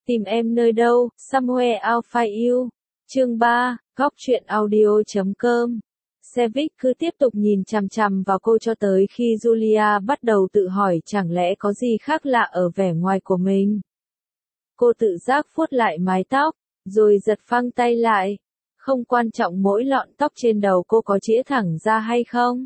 Tìm em nơi đâu, Somewhere I'll Find You. Chương 3, góc truyện audio.com. Sevik cứ tiếp tục nhìn chằm chằm vào cô cho tới khi Julia bắt đầu tự hỏi chẳng lẽ có gì khác lạ ở vẻ ngoài của mình. Cô tự giác vuốt lại mái tóc, rồi giật phăng tay lại. Không quan trọng mỗi lọn tóc trên đầu cô có chĩa thẳng ra hay không.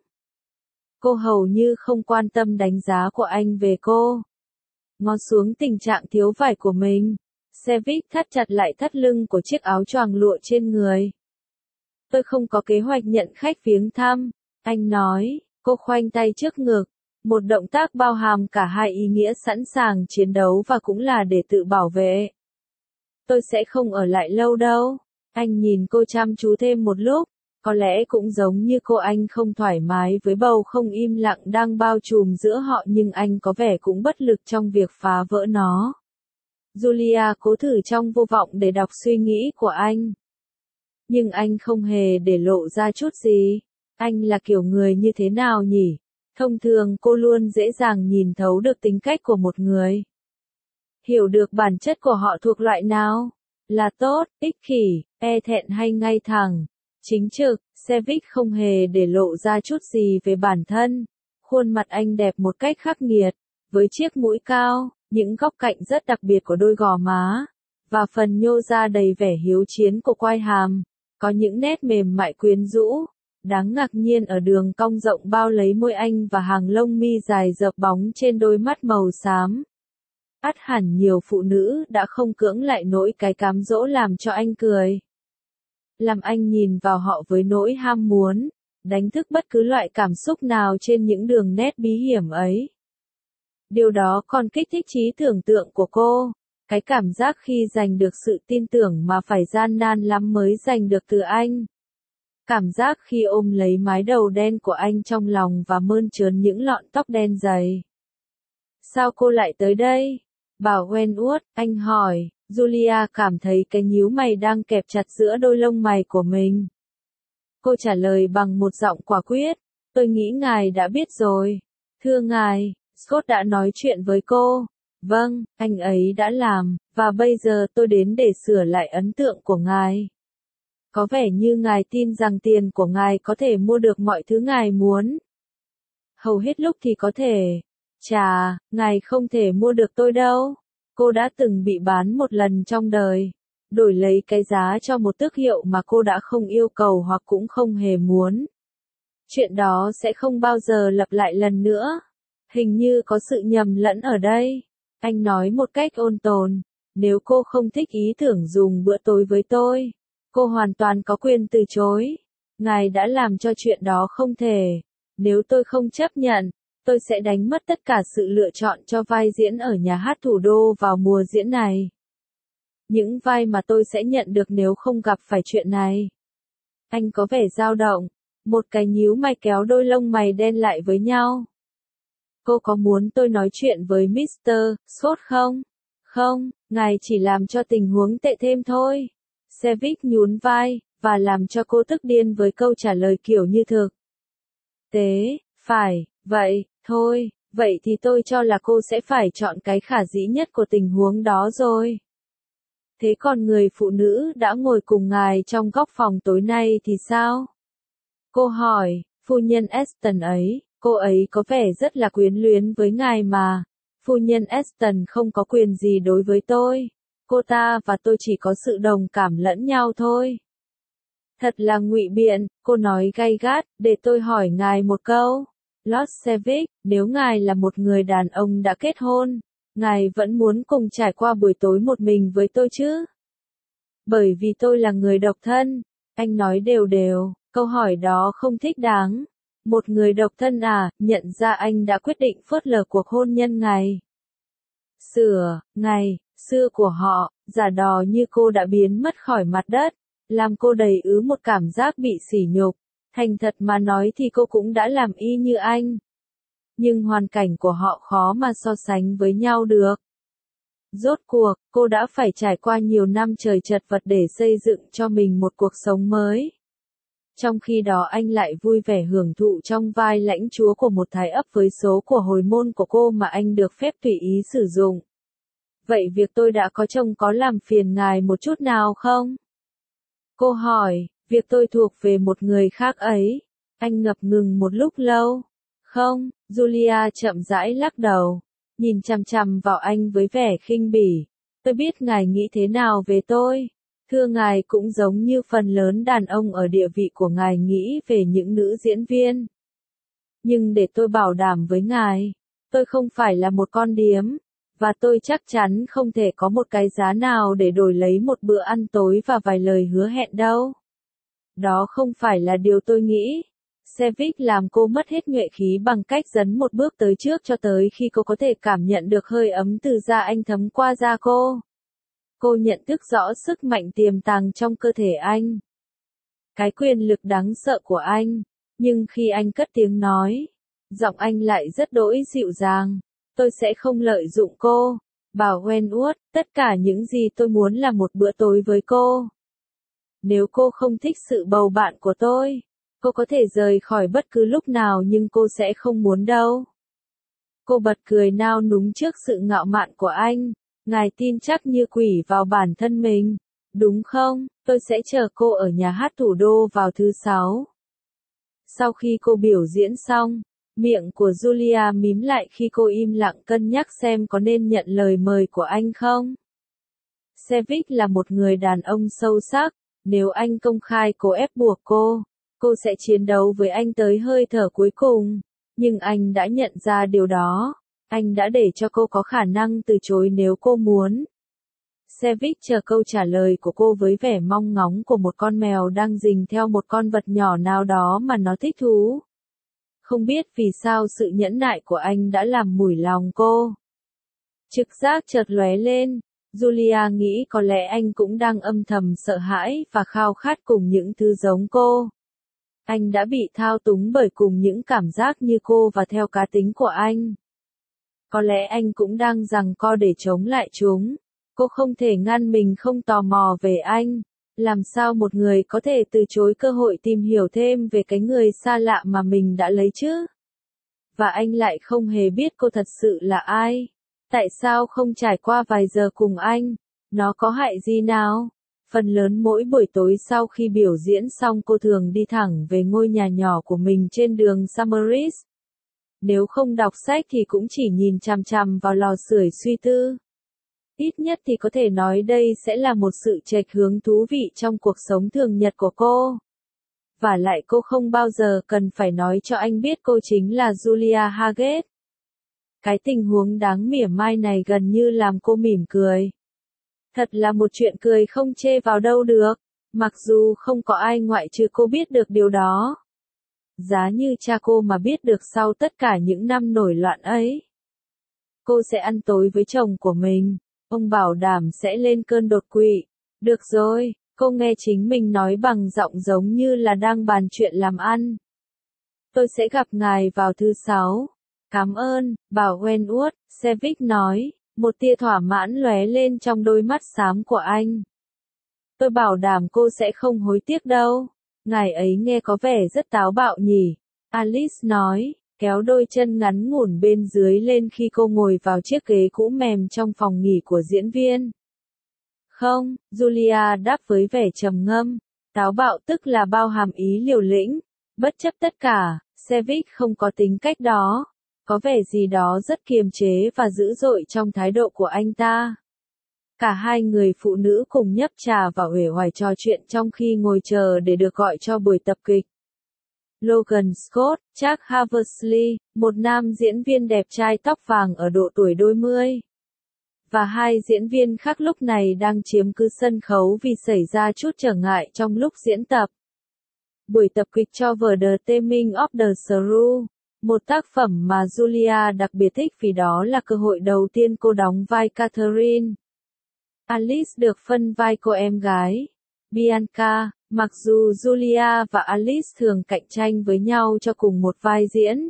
Cô hầu như không quan tâm đánh giá của anh về cô. Ngó xuống tình trạng thiếu vải của mình, Sevik thắt chặt lại thắt lưng của chiếc áo choàng lụa trên người. Tôi không có kế hoạch nhận khách viếng thăm, anh nói. Cô khoanh tay trước ngực, một động tác bao hàm cả hai ý nghĩa sẵn sàng chiến đấu và cũng là để tự bảo vệ. Tôi sẽ không ở lại lâu đâu. Anh nhìn cô chăm chú thêm một lúc, có lẽ cũng giống như cô, anh không thoải mái với bầu không im lặng đang bao trùm giữa họ, nhưng anh có vẻ cũng bất lực trong việc phá vỡ nó. Julia cố thử trong vô vọng để đọc suy nghĩ của anh. Nhưng anh không hề để lộ ra chút gì. Anh là kiểu người như thế nào nhỉ? Thông thường cô luôn dễ dàng nhìn thấu được tính cách của một người. Hiểu được bản chất của họ thuộc loại nào? Là tốt, ích kỷ, e thẹn hay ngay thẳng? Chính trực, Sevik không hề để lộ ra chút gì về bản thân. Khuôn mặt anh đẹp một cách khắc nghiệt, với chiếc mũi cao, những góc cạnh rất đặc biệt của đôi gò má, và phần nhô ra đầy vẻ hiếu chiến của quai hàm, có những nét mềm mại quyến rũ. Đáng ngạc nhiên ở đường cong rộng bao lấy môi anh và hàng lông mi dài dợp bóng trên đôi mắt màu xám. Ắt hẳn nhiều phụ nữ đã không cưỡng lại nỗi cái cám dỗ làm cho anh cười. Làm anh nhìn vào họ với nỗi ham muốn, đánh thức bất cứ loại cảm xúc nào trên những đường nét bí hiểm ấy. Điều đó còn kích thích trí tưởng tượng của cô, cái cảm giác khi giành được sự tin tưởng mà phải gian nan lắm mới giành được từ anh. Cảm giác khi ôm lấy mái đầu đen của anh trong lòng và mơn trớn những lọn tóc đen dày. Sao cô lại tới đây? Bảo Wentworth, anh hỏi. Julia cảm thấy cái nhíu mày đang kẹp chặt giữa đôi lông mày của mình. Cô trả lời bằng một giọng quả quyết. Tôi nghĩ ngài đã biết rồi. Thưa ngài, Scott đã nói chuyện với cô. Vâng, anh ấy đã làm, và bây giờ tôi đến để sửa lại ấn tượng của ngài. Có vẻ như ngài tin rằng tiền của ngài có thể mua được mọi thứ ngài muốn. Hầu hết lúc thì có thể. Chà, ngài không thể mua được tôi đâu. Cô đã từng bị bán một lần trong đời, đổi lấy cái giá cho một tước hiệu mà cô đã không yêu cầu hoặc cũng không hề muốn. Chuyện đó sẽ không bao giờ lặp lại lần nữa. Hình như có sự nhầm lẫn ở đây. Anh nói một cách ôn tồn. Nếu cô không thích ý tưởng dùng bữa tối với tôi, cô hoàn toàn có quyền từ chối. Ngài đã làm cho chuyện đó không thể. Nếu tôi không chấp nhận, tôi sẽ đánh mất tất cả sự lựa chọn cho vai diễn ở nhà hát thủ đô vào mùa diễn này. Những vai mà tôi sẽ nhận được nếu không gặp phải chuyện này. Anh có vẻ dao động. Một cái nhíu mày kéo đôi lông mày đen lại với nhau. Cô có muốn tôi nói chuyện với Mr. Scott không? Không, ngài chỉ làm cho tình huống tệ thêm thôi. Sevik nhún vai, và làm cho cô tức điên với câu trả lời kiểu như thực tế. Phải, vậy, thôi, vậy thì tôi cho là cô sẽ phải chọn cái khả dĩ nhất của tình huống đó rồi. Thế còn người phụ nữ đã ngồi cùng ngài trong góc phòng tối nay thì sao? Cô hỏi, phu nhân Aston ấy, cô ấy có vẻ rất là quyến luyến với ngài mà. Phu nhân Aston không có quyền gì đối với tôi. Cô ta và tôi chỉ có sự đồng cảm lẫn nhau thôi. Thật là ngụy biện, cô nói gay gắt, để tôi hỏi ngài một câu. Lord Sevik, nếu ngài là một người đàn ông đã kết hôn, ngài vẫn muốn cùng trải qua buổi tối một mình với tôi chứ? Bởi vì tôi là người độc thân, anh nói đều đều, câu hỏi đó không thích đáng. Một người độc thân à, nhận ra anh đã quyết định phớt lờ cuộc hôn nhân ngày xưa của họ, giả đò như cô đã biến mất khỏi mặt đất, làm cô đầy ứ một cảm giác bị sỉ nhục. Thành thật mà nói thì cô cũng đã làm y như anh. Nhưng hoàn cảnh của họ khó mà so sánh với nhau được. Rốt cuộc, cô đã phải trải qua nhiều năm trời chật vật để xây dựng cho mình một cuộc sống mới. Trong khi đó anh lại vui vẻ hưởng thụ trong vai lãnh chúa của một thái ấp với số của hồi môn của cô mà anh được phép tùy ý sử dụng. Vậy việc tôi đã có chồng có làm phiền ngài một chút nào không? Cô hỏi, việc tôi thuộc về một người khác ấy. Anh ngập ngừng một lúc lâu. Không, Julia chậm rãi lắc đầu, nhìn chằm chằm vào anh với vẻ khinh bỉ. Tôi biết ngài nghĩ thế nào về tôi. Thưa ngài cũng giống như phần lớn đàn ông ở địa vị của ngài nghĩ về những nữ diễn viên. Nhưng để tôi bảo đảm với ngài, tôi không phải là một con điếm, và tôi chắc chắn không thể có một cái giá nào để đổi lấy một bữa ăn tối và vài lời hứa hẹn đâu. Đó không phải là điều tôi nghĩ. Sevik làm cô mất hết nhuệ khí bằng cách dấn một bước tới trước cho tới khi cô có thể cảm nhận được hơi ấm từ da anh thấm qua da cô. Cô nhận thức rõ sức mạnh tiềm tàng trong cơ thể anh. Cái quyền lực đáng sợ của anh. Nhưng khi anh cất tiếng nói, giọng anh lại rất đỗi dịu dàng. Tôi sẽ không lợi dụng cô. Bảo Wenwood, tất cả những gì tôi muốn là một bữa tối với cô. Nếu cô không thích sự bầu bạn của tôi, cô có thể rời khỏi bất cứ lúc nào nhưng cô sẽ không muốn đâu. Cô bật cười nao núng trước sự ngạo mạn của anh. Ngài tin chắc như quỷ vào bản thân mình, đúng không? Tôi sẽ chờ cô ở nhà hát thủ đô vào thứ Sáu. Sau khi cô biểu diễn xong, miệng của Julia mím lại khi cô im lặng cân nhắc xem có nên nhận lời mời của anh không. Sevik là một người đàn ông sâu sắc, nếu anh công khai cố ép buộc cô sẽ chiến đấu với anh tới hơi thở cuối cùng. Nhưng anh đã nhận ra điều đó. Anh đã để cho cô có khả năng từ chối nếu cô muốn. Sevik chờ câu trả lời của cô với vẻ mong ngóng của một con mèo đang rình theo một con vật nhỏ nào đó mà nó thích thú. Không biết vì sao sự nhẫn nại của anh đã làm mủi lòng cô. Trực giác chợt lóe lên. Julia nghĩ có lẽ anh cũng đang âm thầm sợ hãi và khao khát cùng những thứ giống cô. Anh đã bị thao túng bởi cùng những cảm giác như cô và theo cá tính của anh. Có lẽ anh cũng đang giằng co để chống lại chúng. Cô không thể ngăn mình không tò mò về anh. Làm sao một người có thể từ chối cơ hội tìm hiểu thêm về cái người xa lạ mà mình đã lấy chứ? Và anh lại không hề biết cô thật sự là ai. Tại sao không trải qua vài giờ cùng anh? Nó có hại gì nào? Phần lớn mỗi buổi tối sau khi biểu diễn xong cô thường đi thẳng về ngôi nhà nhỏ của mình trên đường Summeris. Nếu không đọc sách thì cũng chỉ nhìn chằm chằm vào lò sưởi suy tư. Ít nhất thì có thể nói đây sẽ là một sự chệch hướng thú vị trong cuộc sống thường nhật của cô. Và lại cô không bao giờ cần phải nói cho anh biết cô chính là Julia Haggett. Cái tình huống đáng mỉa mai này gần như làm cô mỉm cười. Thật là một chuyện cười không chê vào đâu được, mặc dù không có ai ngoại trừ cô biết được điều đó. Giá như cha cô mà biết được sau tất cả những năm nổi loạn ấy. Cô sẽ ăn tối với chồng của mình, ông bảo đảm sẽ lên cơn đột quỵ. Được rồi, cô nghe chính mình nói bằng giọng giống như là đang bàn chuyện làm ăn. Tôi sẽ gặp ngài vào thứ Sáu. Cảm ơn, bảo Wenwood, Sevik nói, một tia thỏa mãn lóe lên trong đôi mắt xám của anh. Tôi bảo đảm cô sẽ không hối tiếc đâu. Ngài ấy nghe có vẻ rất táo bạo nhỉ, Alice nói, kéo đôi chân ngắn ngủn bên dưới lên khi cô ngồi vào chiếc ghế cũ mềm trong phòng nghỉ của diễn viên. Không, Julia đáp với vẻ trầm ngâm, táo bạo tức là bao hàm ý liều lĩnh, bất chấp tất cả, Sevik không có tính cách đó. Có vẻ gì đó rất kiềm chế và dữ dội trong thái độ của anh ta. Cả hai người phụ nữ cùng nhấp trà và uể oải trò chuyện trong khi ngồi chờ để được gọi cho buổi tập kịch. Logan Scott, Jack Haversley, một nam diễn viên đẹp trai tóc vàng ở độ tuổi đôi mươi. Và hai diễn viên khác lúc này đang chiếm cứ sân khấu vì xảy ra chút trở ngại trong lúc diễn tập. Buổi tập kịch cho vở The Taming of the Shrew. Một tác phẩm mà Julia đặc biệt thích vì đó là cơ hội đầu tiên cô đóng vai Catherine. Alice được phân vai cô em gái, Bianca, mặc dù Julia và Alice thường cạnh tranh với nhau cho cùng một vai diễn.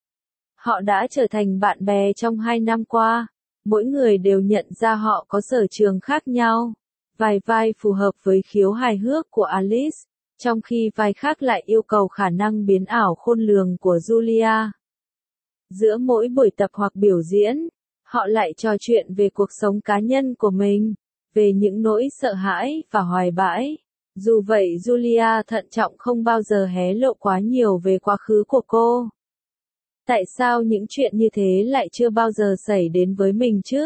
Họ đã trở thành bạn bè trong 2 năm qua, mỗi người đều nhận ra họ có sở trường khác nhau. Vài vai phù hợp với khiếu hài hước của Alice, trong khi vai khác lại yêu cầu khả năng biến ảo khôn lường của Julia. Giữa mỗi buổi tập hoặc biểu diễn, Họ lại trò chuyện về cuộc sống cá nhân của mình, về những nỗi sợ hãi và hoài bãi. Dù vậy Julia thận trọng không bao giờ hé lộ quá nhiều về quá khứ của cô. Tại sao những chuyện như thế lại chưa bao giờ xảy đến với mình chứ?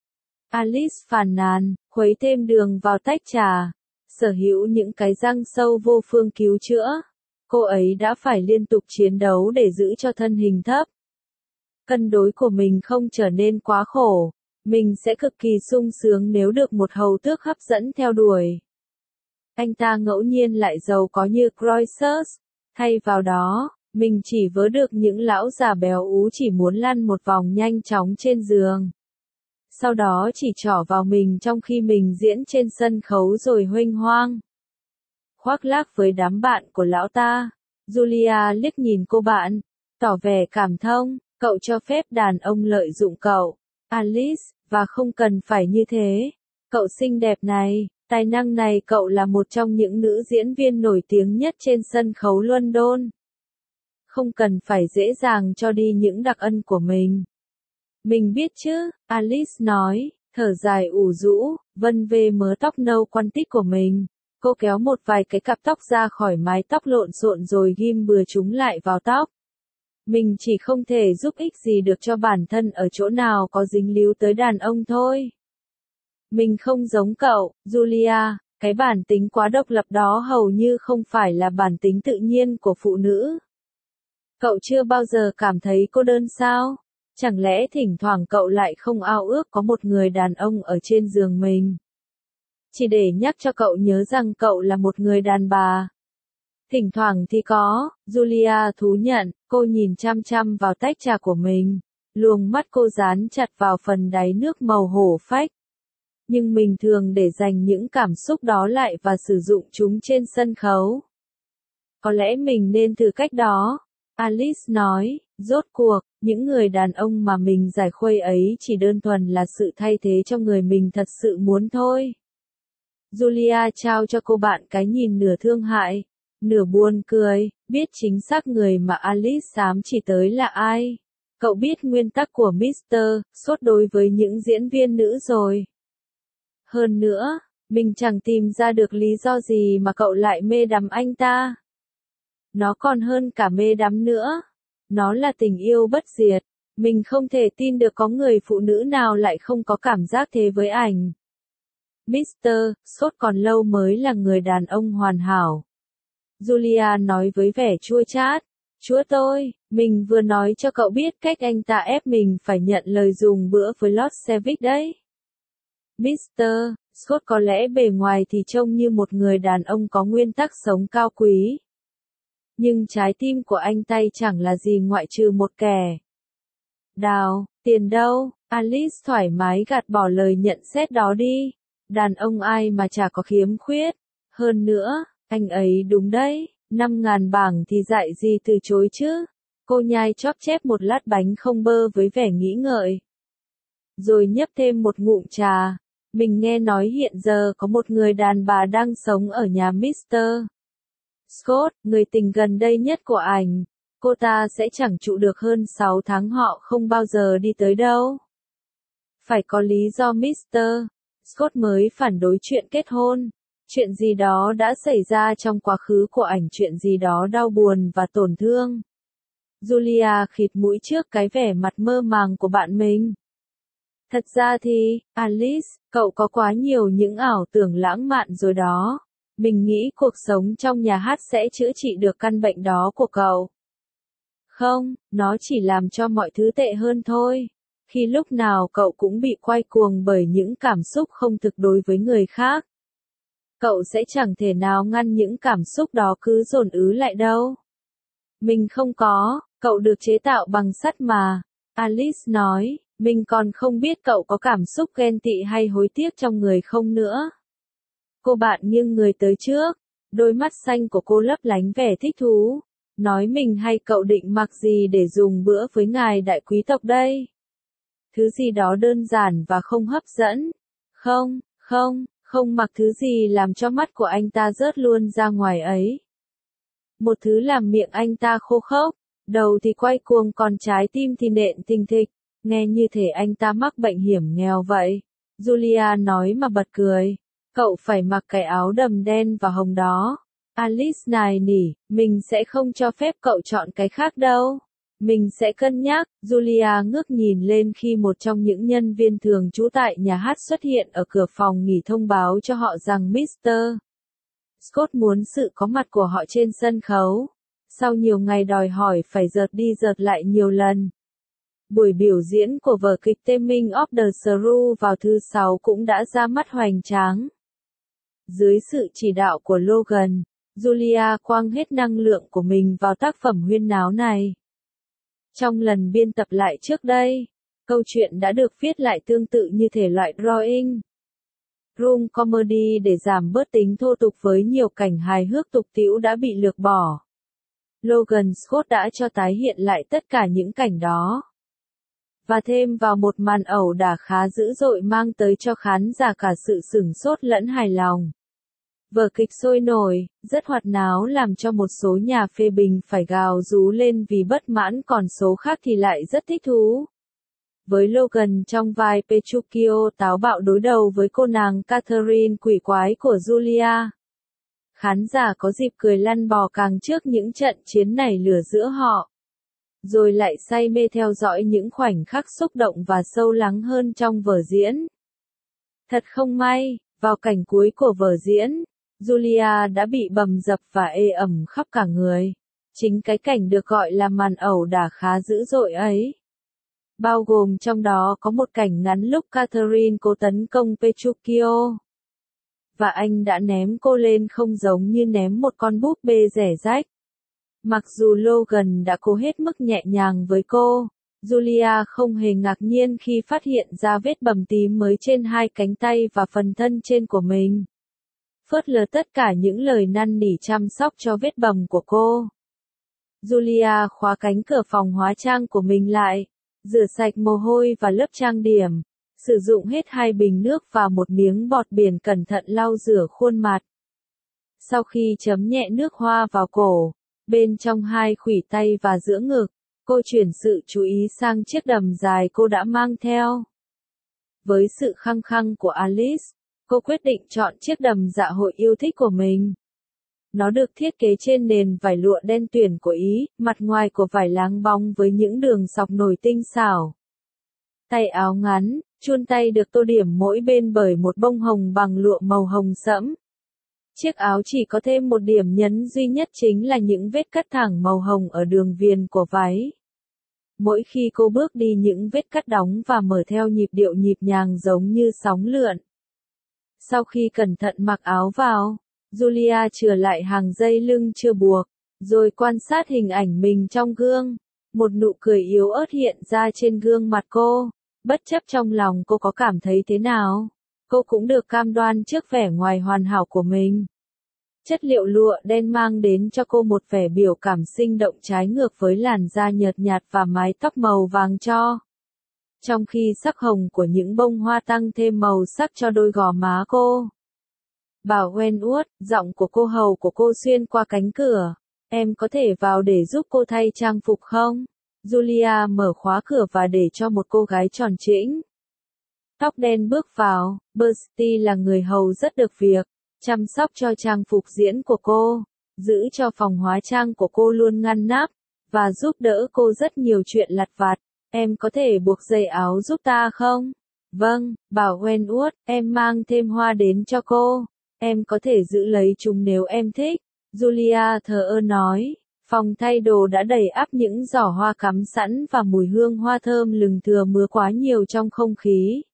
Alice phàn nàn, khuấy thêm đường vào tách trà. Sở hữu những cái răng sâu vô phương cứu chữa. Cô ấy đã phải liên tục chiến đấu để giữ cho thân hình thấp. Cân đối của mình không trở nên quá khổ. Mình sẽ cực kỳ sung sướng nếu được một hầu tước hấp dẫn theo đuổi. Anh ta ngẫu nhiên lại giàu có như Croesus. Thay vào đó, mình chỉ vớ được những lão già béo ú chỉ muốn lăn một vòng nhanh chóng trên giường. Sau đó chỉ trỏ vào mình trong khi mình diễn trên sân khấu rồi huênh hoang. Khoác lác với đám bạn của lão ta. Julia liếc nhìn cô bạn, tỏ vẻ cảm thông, cậu cho phép đàn ông lợi dụng cậu. Alice, và không cần phải như thế. Cậu xinh đẹp này, tài năng này, cậu là một trong những nữ diễn viên nổi tiếng nhất trên sân khấu London. Không cần phải dễ dàng cho đi những đặc ân của mình. Mình biết chứ, Alice nói, thở dài ủ rũ, vân vê mớ tóc nâu quăn tít của mình. Cô kéo một vài cái cặp tóc ra khỏi mái tóc lộn xộn rồi ghim bừa chúng lại vào tóc. Mình chỉ không thể giúp ích gì được cho bản thân ở chỗ nào có dính líu tới đàn ông thôi. Mình không giống cậu, Julia, cái bản tính quá độc lập đó hầu như không phải là bản tính tự nhiên của phụ nữ. Cậu chưa bao giờ cảm thấy cô đơn sao? Chẳng lẽ thỉnh thoảng cậu lại không ao ước có một người đàn ông ở trên giường mình? Chỉ để nhắc cho cậu nhớ rằng cậu là một người đàn bà. Thỉnh thoảng thì có, Julia thú nhận, cô nhìn chăm chăm vào tách trà của mình. Luồng mắt cô dán chặt vào phần đáy nước màu hổ phách. Nhưng mình thường để dành những cảm xúc đó lại và sử dụng chúng trên sân khấu. Có lẽ mình nên thử cách đó. Alice nói, rốt cuộc, những người đàn ông mà mình giải khuây ấy chỉ đơn thuần là sự thay thế cho người mình thật sự muốn thôi. Julia trao cho cô bạn cái nhìn nửa thương hại, nửa buồn cười, biết chính xác người mà Alice xám chỉ tới là ai. Cậu biết nguyên tắc của Mr. Scott đối với những diễn viên nữ rồi. Hơn nữa, mình chẳng tìm ra được lý do gì mà cậu lại mê đắm anh ta. Nó còn hơn cả mê đắm nữa. Nó là tình yêu bất diệt. Mình không thể tin được có người phụ nữ nào lại không có cảm giác thế với ảnh. Mr. Scott còn lâu mới là người đàn ông hoàn hảo. Julia nói với vẻ chua chát. Chúa tôi, mình vừa nói cho cậu biết cách anh ta ép mình phải nhận lời dùng bữa với Lord Sevig đấy. Mr. Scott có lẽ bề ngoài thì trông như một người đàn ông có nguyên tắc sống cao quý. Nhưng trái tim của anh ta chẳng là gì ngoại trừ một kẻ. Đào, tiền đâu? Alice thoải mái gạt bỏ lời nhận xét đó đi. Đàn ông ai mà chả có khiếm khuyết. Hơn nữa, anh ấy đúng đấy, 5.000 bảng thì dạy gì từ chối chứ. Cô nhai chóp chép một lát bánh không bơ với vẻ nghĩ ngợi. Rồi nhấp thêm một ngụm trà. Mình nghe nói hiện giờ có một người đàn bà đang sống ở nhà Mr. Scott, người tình gần đây nhất của ảnh. Cô ta sẽ chẳng trụ được hơn 6 tháng, họ không bao giờ đi tới đâu. Phải có lý do Mr. Scott mới phản đối chuyện kết hôn. Chuyện gì đó đã xảy ra trong quá khứ của ảnh, chuyện gì đó đau buồn và tổn thương. Julia khịt mũi trước cái vẻ mặt mơ màng của bạn mình. Thật ra thì, Alice, cậu có quá nhiều những ảo tưởng lãng mạn rồi đó. Mình nghĩ cuộc sống trong nhà hát sẽ chữa trị được căn bệnh đó của cậu. Không, nó chỉ làm cho mọi thứ tệ hơn thôi. Khi lúc nào cậu cũng bị quay cuồng bởi những cảm xúc không thực đối với người khác. Cậu sẽ chẳng thể nào ngăn những cảm xúc đó cứ dồn ứ lại đâu. Mình không có, cậu được chế tạo bằng sắt mà. Alice nói, mình còn không biết cậu có cảm xúc ghen tị hay hối tiếc trong người không nữa. Cô bạn nghiêng người tới trước, đôi mắt xanh của cô lấp lánh vẻ thích thú. Nói mình hay cậu định mặc gì để dùng bữa với ngài đại quý tộc đây? Thứ gì đó đơn giản và không hấp dẫn. Không mặc thứ gì làm cho mắt của anh ta rớt luôn ra ngoài ấy. Một thứ làm miệng anh ta khô khốc, đầu thì quay cuồng còn trái tim thì nện thình thịch. Nghe như thể anh ta mắc bệnh hiểm nghèo vậy. Julia nói mà bật cười. Cậu phải mặc cái áo đầm đen và hồng đó. Alice nài nỉ, mình sẽ không cho phép cậu chọn cái khác đâu. Mình sẽ cân nhắc. Julia ngước nhìn lên khi một trong những nhân viên thường trú tại nhà hát xuất hiện ở cửa phòng nghỉ thông báo cho họ rằng Mr. Scott muốn sự có mặt của họ trên sân khấu. Sau nhiều ngày đòi hỏi phải dợt đi dợt lại nhiều lần. Buổi biểu diễn của vở kịch Taming of the Shrew vào thứ Sáu cũng đã ra mắt hoành tráng. Dưới sự chỉ đạo của Logan, Julia quăng hết năng lượng của mình vào tác phẩm huyên náo này. Trong lần biên tập lại trước đây, câu chuyện đã được viết lại tương tự như thể loại drawing room comedy để giảm bớt tính thô tục với nhiều cảnh hài hước tục tĩu đã bị lược bỏ. Logan Scott đã cho tái hiện lại tất cả những cảnh đó. Và thêm vào một màn ẩu đả khá dữ dội mang tới cho khán giả cả sự sửng sốt lẫn hài lòng. Vở kịch sôi nổi, rất hoạt náo làm cho một số nhà phê bình phải gào rú lên vì bất mãn, còn số khác thì lại rất thích thú. Với Logan trong vai Petruchio táo bạo đối đầu với cô nàng Catherine quỷ quái của Julia, khán giả có dịp cười lăn bò càng trước những trận chiến nảy lửa giữa họ. Rồi lại say mê theo dõi những khoảnh khắc xúc động và sâu lắng hơn trong vở diễn. Thật không may, vào cảnh cuối của vở diễn, Julia đã bị bầm dập và ê ẩm khắp cả người. Chính cái cảnh được gọi là màn ẩu đả khá dữ dội ấy. Bao gồm trong đó có một cảnh ngắn lúc Catherine cố tấn công Petruchio. Và anh đã ném cô lên không giống như ném một con búp bê rẻ rách. Mặc dù Logan đã cố hết mức nhẹ nhàng với cô, Julia không hề ngạc nhiên khi phát hiện ra vết bầm tím mới trên hai cánh tay và phần thân trên của mình. Phớt lờ tất cả những lời năn nỉ chăm sóc cho vết bầm của cô, Julia khóa cánh cửa phòng hóa trang của mình lại, rửa sạch mồ hôi và lớp trang điểm, sử dụng hết 2 bình nước và một miếng bọt biển cẩn thận lau rửa khuôn mặt. Sau khi chấm nhẹ nước hoa vào cổ, bên trong 2 khuỷu tay và giữa ngực, cô chuyển sự chú ý sang chiếc đầm dài cô đã mang theo. Với sự khăng khăng của Alice, cô quyết định chọn chiếc đầm dạ hội yêu thích của mình. Nó được thiết kế trên nền vải lụa đen tuyền của Ý, mặt ngoài của vải láng bóng với những đường sọc nổi tinh xảo. Tay áo ngắn, chuôn tay được tô điểm mỗi bên bởi một bông hồng bằng lụa màu hồng sẫm. Chiếc áo chỉ có thêm một điểm nhấn duy nhất, chính là những vết cắt thẳng màu hồng ở đường viền của váy. Mỗi khi cô bước đi, những vết cắt đóng và mở theo nhịp điệu nhịp nhàng giống như sóng lượn. Sau khi cẩn thận mặc áo vào, Julia chừa lại hàng dây lưng chưa buộc, rồi quan sát hình ảnh mình trong gương. Một nụ cười yếu ớt hiện ra trên gương mặt cô, bất chấp trong lòng cô có cảm thấy thế nào. Cô cũng được cam đoan trước vẻ ngoài hoàn hảo của mình. Chất liệu lụa đen mang đến cho cô một vẻ biểu cảm sinh động trái ngược với làn da nhợt nhạt và mái tóc màu vàng tro. Trong khi sắc hồng của những bông hoa tăng thêm màu sắc cho đôi gò má cô. Bà Wentworth, giọng của cô hầu của cô xuyên qua cánh cửa. Em có thể vào để giúp cô thay trang phục không? Julia mở khóa cửa và để cho một cô gái tròn trĩnh, tóc đen bước vào. Bertie là người hầu rất được việc, chăm sóc cho trang phục diễn của cô, giữ cho phòng hóa trang của cô luôn ngăn nắp, và giúp đỡ cô rất nhiều chuyện lặt vặt. Em có thể buộc dây áo giúp ta không? Vâng, bảo Wentworth, em mang thêm hoa đến cho cô. Em có thể giữ lấy chúng nếu em thích. Julia thờ ơ nói. Phòng thay đồ đã đầy ắp những giỏ hoa cắm sẵn và mùi hương hoa thơm lừng thưa mưa quá nhiều trong không khí.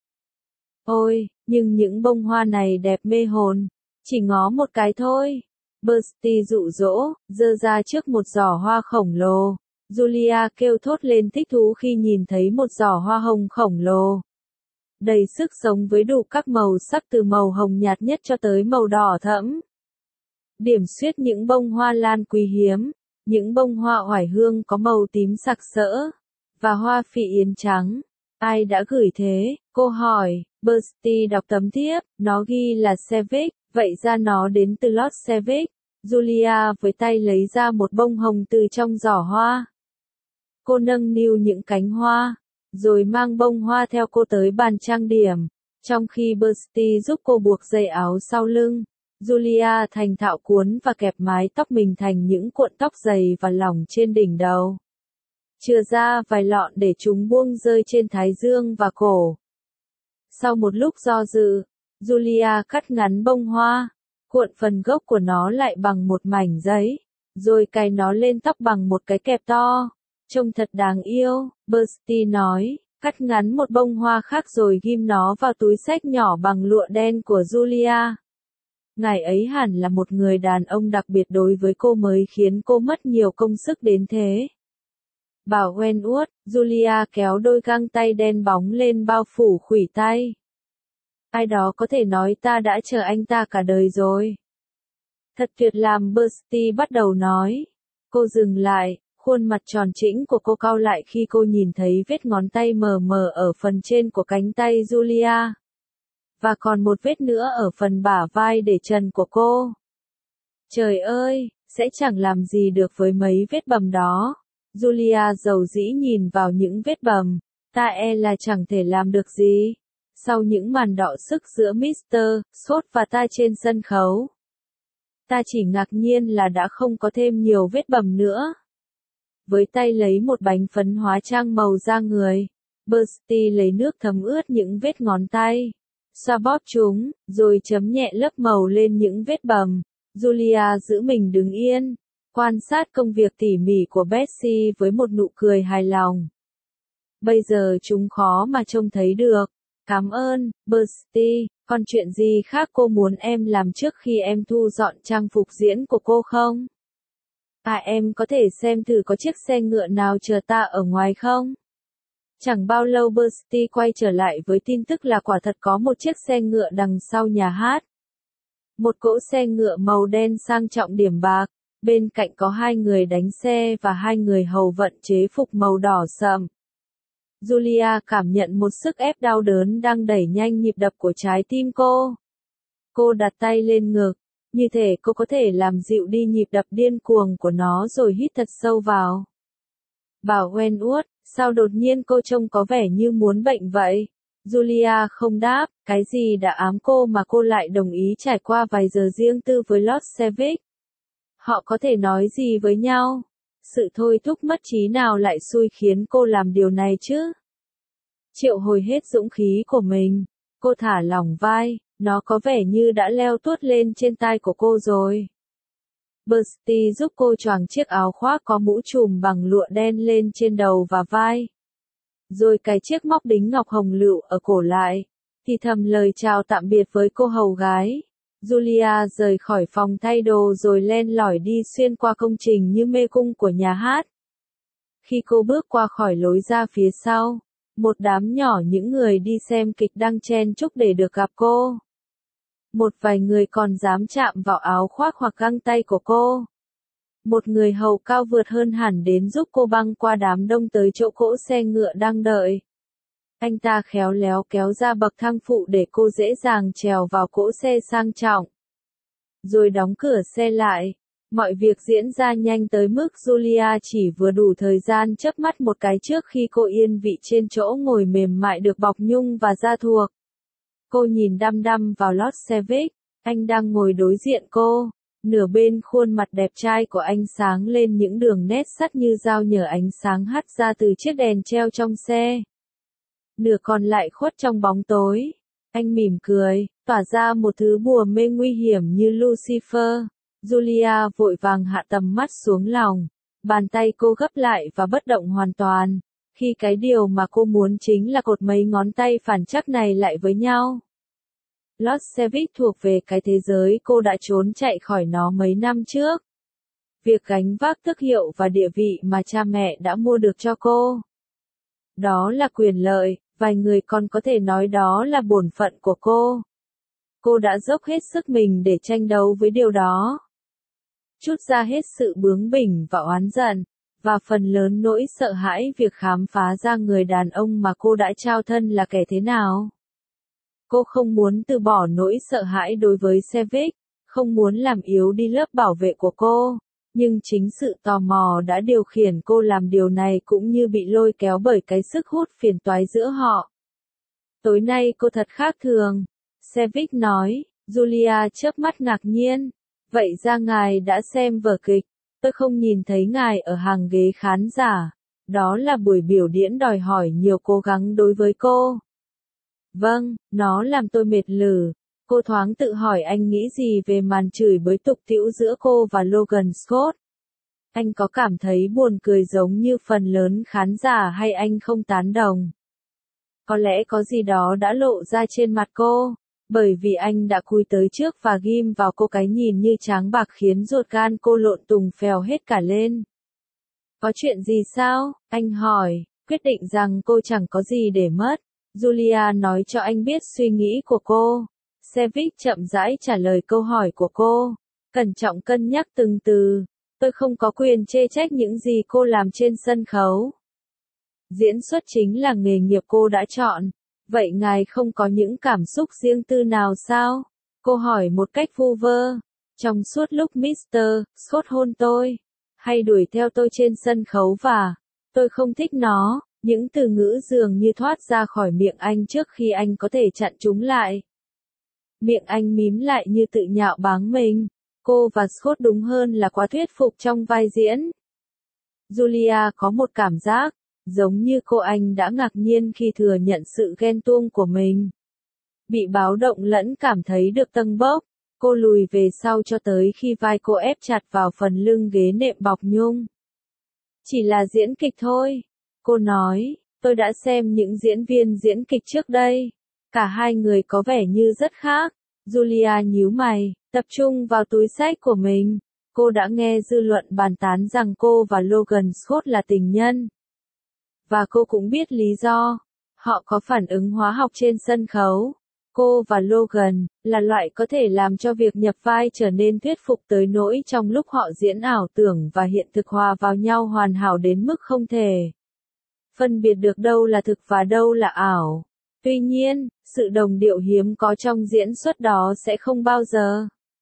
Ôi, nhưng những bông hoa này đẹp mê hồn. Chỉ ngó một cái thôi. Bertie dụ dỗ, giơ ra trước một giỏ hoa khổng lồ. Julia kêu thốt lên thích thú khi nhìn thấy một giỏ hoa hồng khổng lồ, đầy sức sống với đủ các màu sắc từ màu hồng nhạt nhất cho tới màu đỏ thẫm. Điểm xuyết những bông hoa lan quý hiếm, những bông hoa oải hương có màu tím sặc sỡ, và hoa phỉ yến trắng. Ai đã gửi thế? Cô hỏi. Bertie đọc tấm thiếp, nó ghi là Sevig, vậy ra nó đến từ Lord Sevig. Julia với tay lấy ra một bông hồng từ trong giỏ hoa. Cô nâng niu những cánh hoa, rồi mang bông hoa theo cô tới bàn trang điểm. Trong khi Bertie giúp cô buộc dây áo sau lưng, Julia thành thạo cuốn và kẹp mái tóc mình thành những cuộn tóc dày và lỏng trên đỉnh đầu. Chừa ra vài lọn để chúng buông rơi trên thái dương và cổ. Sau một lúc do dự, Julia cắt ngắn bông hoa, cuộn phần gốc của nó lại bằng một mảnh giấy, rồi cài nó lên tóc bằng một cái kẹp to. Trông thật đáng yêu, Bertie nói, cắt ngắn một bông hoa khác rồi ghim nó vào túi xách nhỏ bằng lụa đen của Julia. Ngài ấy hẳn là một người đàn ông đặc biệt đối với cô mới khiến cô mất nhiều công sức đến thế. Bảo Wentworth, Julia kéo đôi găng tay đen bóng lên bao phủ khuỷu tay. Ai đó có thể nói ta đã chờ anh ta cả đời rồi. Thật tuyệt làm, Bertie bắt đầu nói. Cô dừng lại, khuôn mặt tròn trĩnh của cô cau lại khi cô nhìn thấy vết ngón tay mờ mờ ở phần trên của cánh tay Julia. Và còn một vết nữa ở phần bả vai để trần của cô. Trời ơi, sẽ chẳng làm gì được với mấy vết bầm đó. Julia dầu dĩ nhìn vào những vết bầm. Ta là chẳng thể làm được gì. Sau những màn đọ sức giữa Mr. Scott và ta trên sân khấu, ta chỉ ngạc nhiên là đã không có thêm nhiều vết bầm nữa. Với tay lấy một bánh phấn hóa trang màu da người, Bertie lấy nước thấm ướt những vết ngón tay, xoa bóp chúng, rồi chấm nhẹ lớp màu lên những vết bầm. Julia giữ mình đứng yên, quan sát công việc tỉ mỉ của Betsy với một nụ cười hài lòng. Bây giờ chúng khó mà trông thấy được. Cảm ơn, Bertie. Còn chuyện gì khác cô muốn em làm trước khi em thu dọn trang phục diễn của cô không? Em có thể xem thử có chiếc xe ngựa nào chờ ta ở ngoài không? Chẳng bao lâu Bertie quay trở lại với tin tức là quả thật có một chiếc xe ngựa đằng sau nhà hát. Một cỗ xe ngựa màu đen sang trọng điểm bạc, bên cạnh có 2 người đánh xe và 2 người hầu vận chế phục màu đỏ sậm. Julia cảm nhận một sức ép đau đớn đang đẩy nhanh nhịp đập của trái tim cô. Cô đặt tay lên ngực, như thể cô có thể làm dịu đi nhịp đập điên cuồng của nó rồi hít thật sâu vào. Bảo Wentworth, sao đột nhiên cô trông có vẻ như muốn bệnh vậy? Julia không đáp, cái gì đã ám cô mà cô lại đồng ý trải qua vài giờ riêng tư với Lord Sevig? Họ có thể nói gì với nhau? Sự thôi thúc mất trí nào lại xui khiến cô làm điều này chứ? Triệu hồi hết dũng khí của mình, cô thả lỏng vai, nó có vẻ như đã leo tuốt lên trên tai của cô rồi. Bertie giúp cô choàng chiếc áo khoác có mũ trùm bằng lụa đen lên trên đầu và vai. Rồi cài chiếc móc đính ngọc hồng lựu ở cổ lại, thì thầm lời chào tạm biệt với cô hầu gái. Julia rời khỏi phòng thay đồ rồi len lỏi đi xuyên qua công trình như mê cung của nhà hát. Khi cô bước qua khỏi lối ra phía sau, một đám nhỏ những người đi xem kịch đang chen chúc để được gặp cô. Một vài người còn dám chạm vào áo khoác hoặc găng tay của cô. Một người hầu cao vượt hơn hẳn đến giúp cô băng qua đám đông tới chỗ cỗ xe ngựa đang đợi. Anh ta khéo léo kéo ra bậc thang phụ để cô dễ dàng trèo vào cỗ xe sang trọng. Rồi đóng cửa xe lại. Mọi việc diễn ra nhanh tới mức Julia chỉ vừa đủ thời gian chớp mắt một cái trước khi cô yên vị trên chỗ ngồi mềm mại được bọc nhung và da thuộc. Cô nhìn đăm đăm vào Lord Sevig, anh đang ngồi đối diện cô. Nửa bên khuôn mặt đẹp trai của anh sáng lên những đường nét sắt như dao nhờ ánh sáng hắt ra từ chiếc đèn treo trong xe. Nửa còn lại khuất trong bóng tối. Anh mỉm cười, tỏa ra một thứ bùa mê nguy hiểm như Lucifer. Julia vội vàng hạ tầm mắt xuống lòng. Bàn tay cô gấp lại và bất động hoàn toàn. Khi cái điều mà cô muốn chính là cột mấy ngón tay phản trắc này lại với nhau. Lord Sevig thuộc về cái thế giới cô đã trốn chạy khỏi nó mấy năm trước. Việc gánh vác tước hiệu và địa vị mà cha mẹ đã mua được cho cô. Đó là quyền lợi, vài người còn có thể nói đó là bổn phận của cô. Cô đã dốc hết sức mình để tranh đấu với điều đó. Trút ra hết sự bướng bỉnh và oán giận, và phần lớn nỗi sợ hãi việc khám phá ra người đàn ông mà cô đã trao thân là kẻ thế nào. Cô không muốn từ bỏ nỗi sợ hãi đối với Sevig, không muốn làm yếu đi lớp bảo vệ của cô, Nhưng chính sự tò mò đã điều khiển cô làm điều này cũng như bị lôi kéo bởi cái sức hút phiền toái giữa họ. Tối nay cô thật khác thường, Savick nói. Julia chớp mắt ngạc nhiên. Vậy ra ngài đã xem vở kịch, tôi không nhìn thấy ngài ở hàng ghế khán giả. Đó là buổi biểu diễn đòi hỏi nhiều cố gắng đối với cô. Vâng, nó làm tôi mệt lử. Cô thoáng tự hỏi anh nghĩ gì về màn chửi bới tục tĩu giữa cô và Logan Scott. Anh có cảm thấy buồn cười giống như phần lớn khán giả hay anh không tán đồng? Có lẽ có gì đó đã lộ ra trên mặt cô, bởi vì anh đã cúi tới trước và ghim vào cô cái nhìn như tráng bạc khiến ruột gan cô lộn tùng phèo hết cả lên. Có chuyện gì sao? Anh hỏi, quyết định rằng cô chẳng có gì để mất. Julia nói cho anh biết suy nghĩ của cô. Savick chậm rãi trả lời câu hỏi của cô, cẩn trọng cân nhắc từng từ. Tôi không có quyền chê trách những gì cô làm trên sân khấu. Diễn xuất chính là nghề nghiệp cô đã chọn. Vậy ngài không có những cảm xúc riêng tư nào sao? Cô hỏi một cách vu vơ. Trong suốt lúc Mr. Scott hôn tôi, hay đuổi theo tôi trên sân khấu và tôi không thích nó, những từ ngữ dường như thoát ra khỏi miệng anh trước khi anh có thể chặn chúng lại. Miệng anh mím lại như tự nhạo báng mình. Cô và Scott đúng hơn là quá thuyết phục trong vai diễn. Julia có một cảm giác, giống như cô anh đã ngạc nhiên khi thừa nhận sự ghen tuông của mình. Bị báo động lẫn cảm thấy được tâng bốc, cô lùi về sau cho tới khi vai cô ép chặt vào phần lưng ghế nệm bọc nhung. Chỉ là diễn kịch thôi, cô nói, tôi đã xem những diễn viên diễn kịch trước đây. Cả hai người có vẻ như rất khác. Julia nhíu mày, tập trung vào túi xách của mình. Cô đã nghe dư luận bàn tán rằng cô và Logan Scott là tình nhân. Và cô cũng biết lý do. Họ có phản ứng hóa học trên sân khấu. Cô và Logan là loại có thể làm cho việc nhập vai trở nên thuyết phục tới nỗi trong lúc họ diễn ảo tưởng và hiện thực hòa vào nhau hoàn hảo đến mức không thể phân biệt được đâu là thực và đâu là ảo. Tuy nhiên, sự đồng điệu hiếm có trong diễn xuất đó sẽ không bao giờ,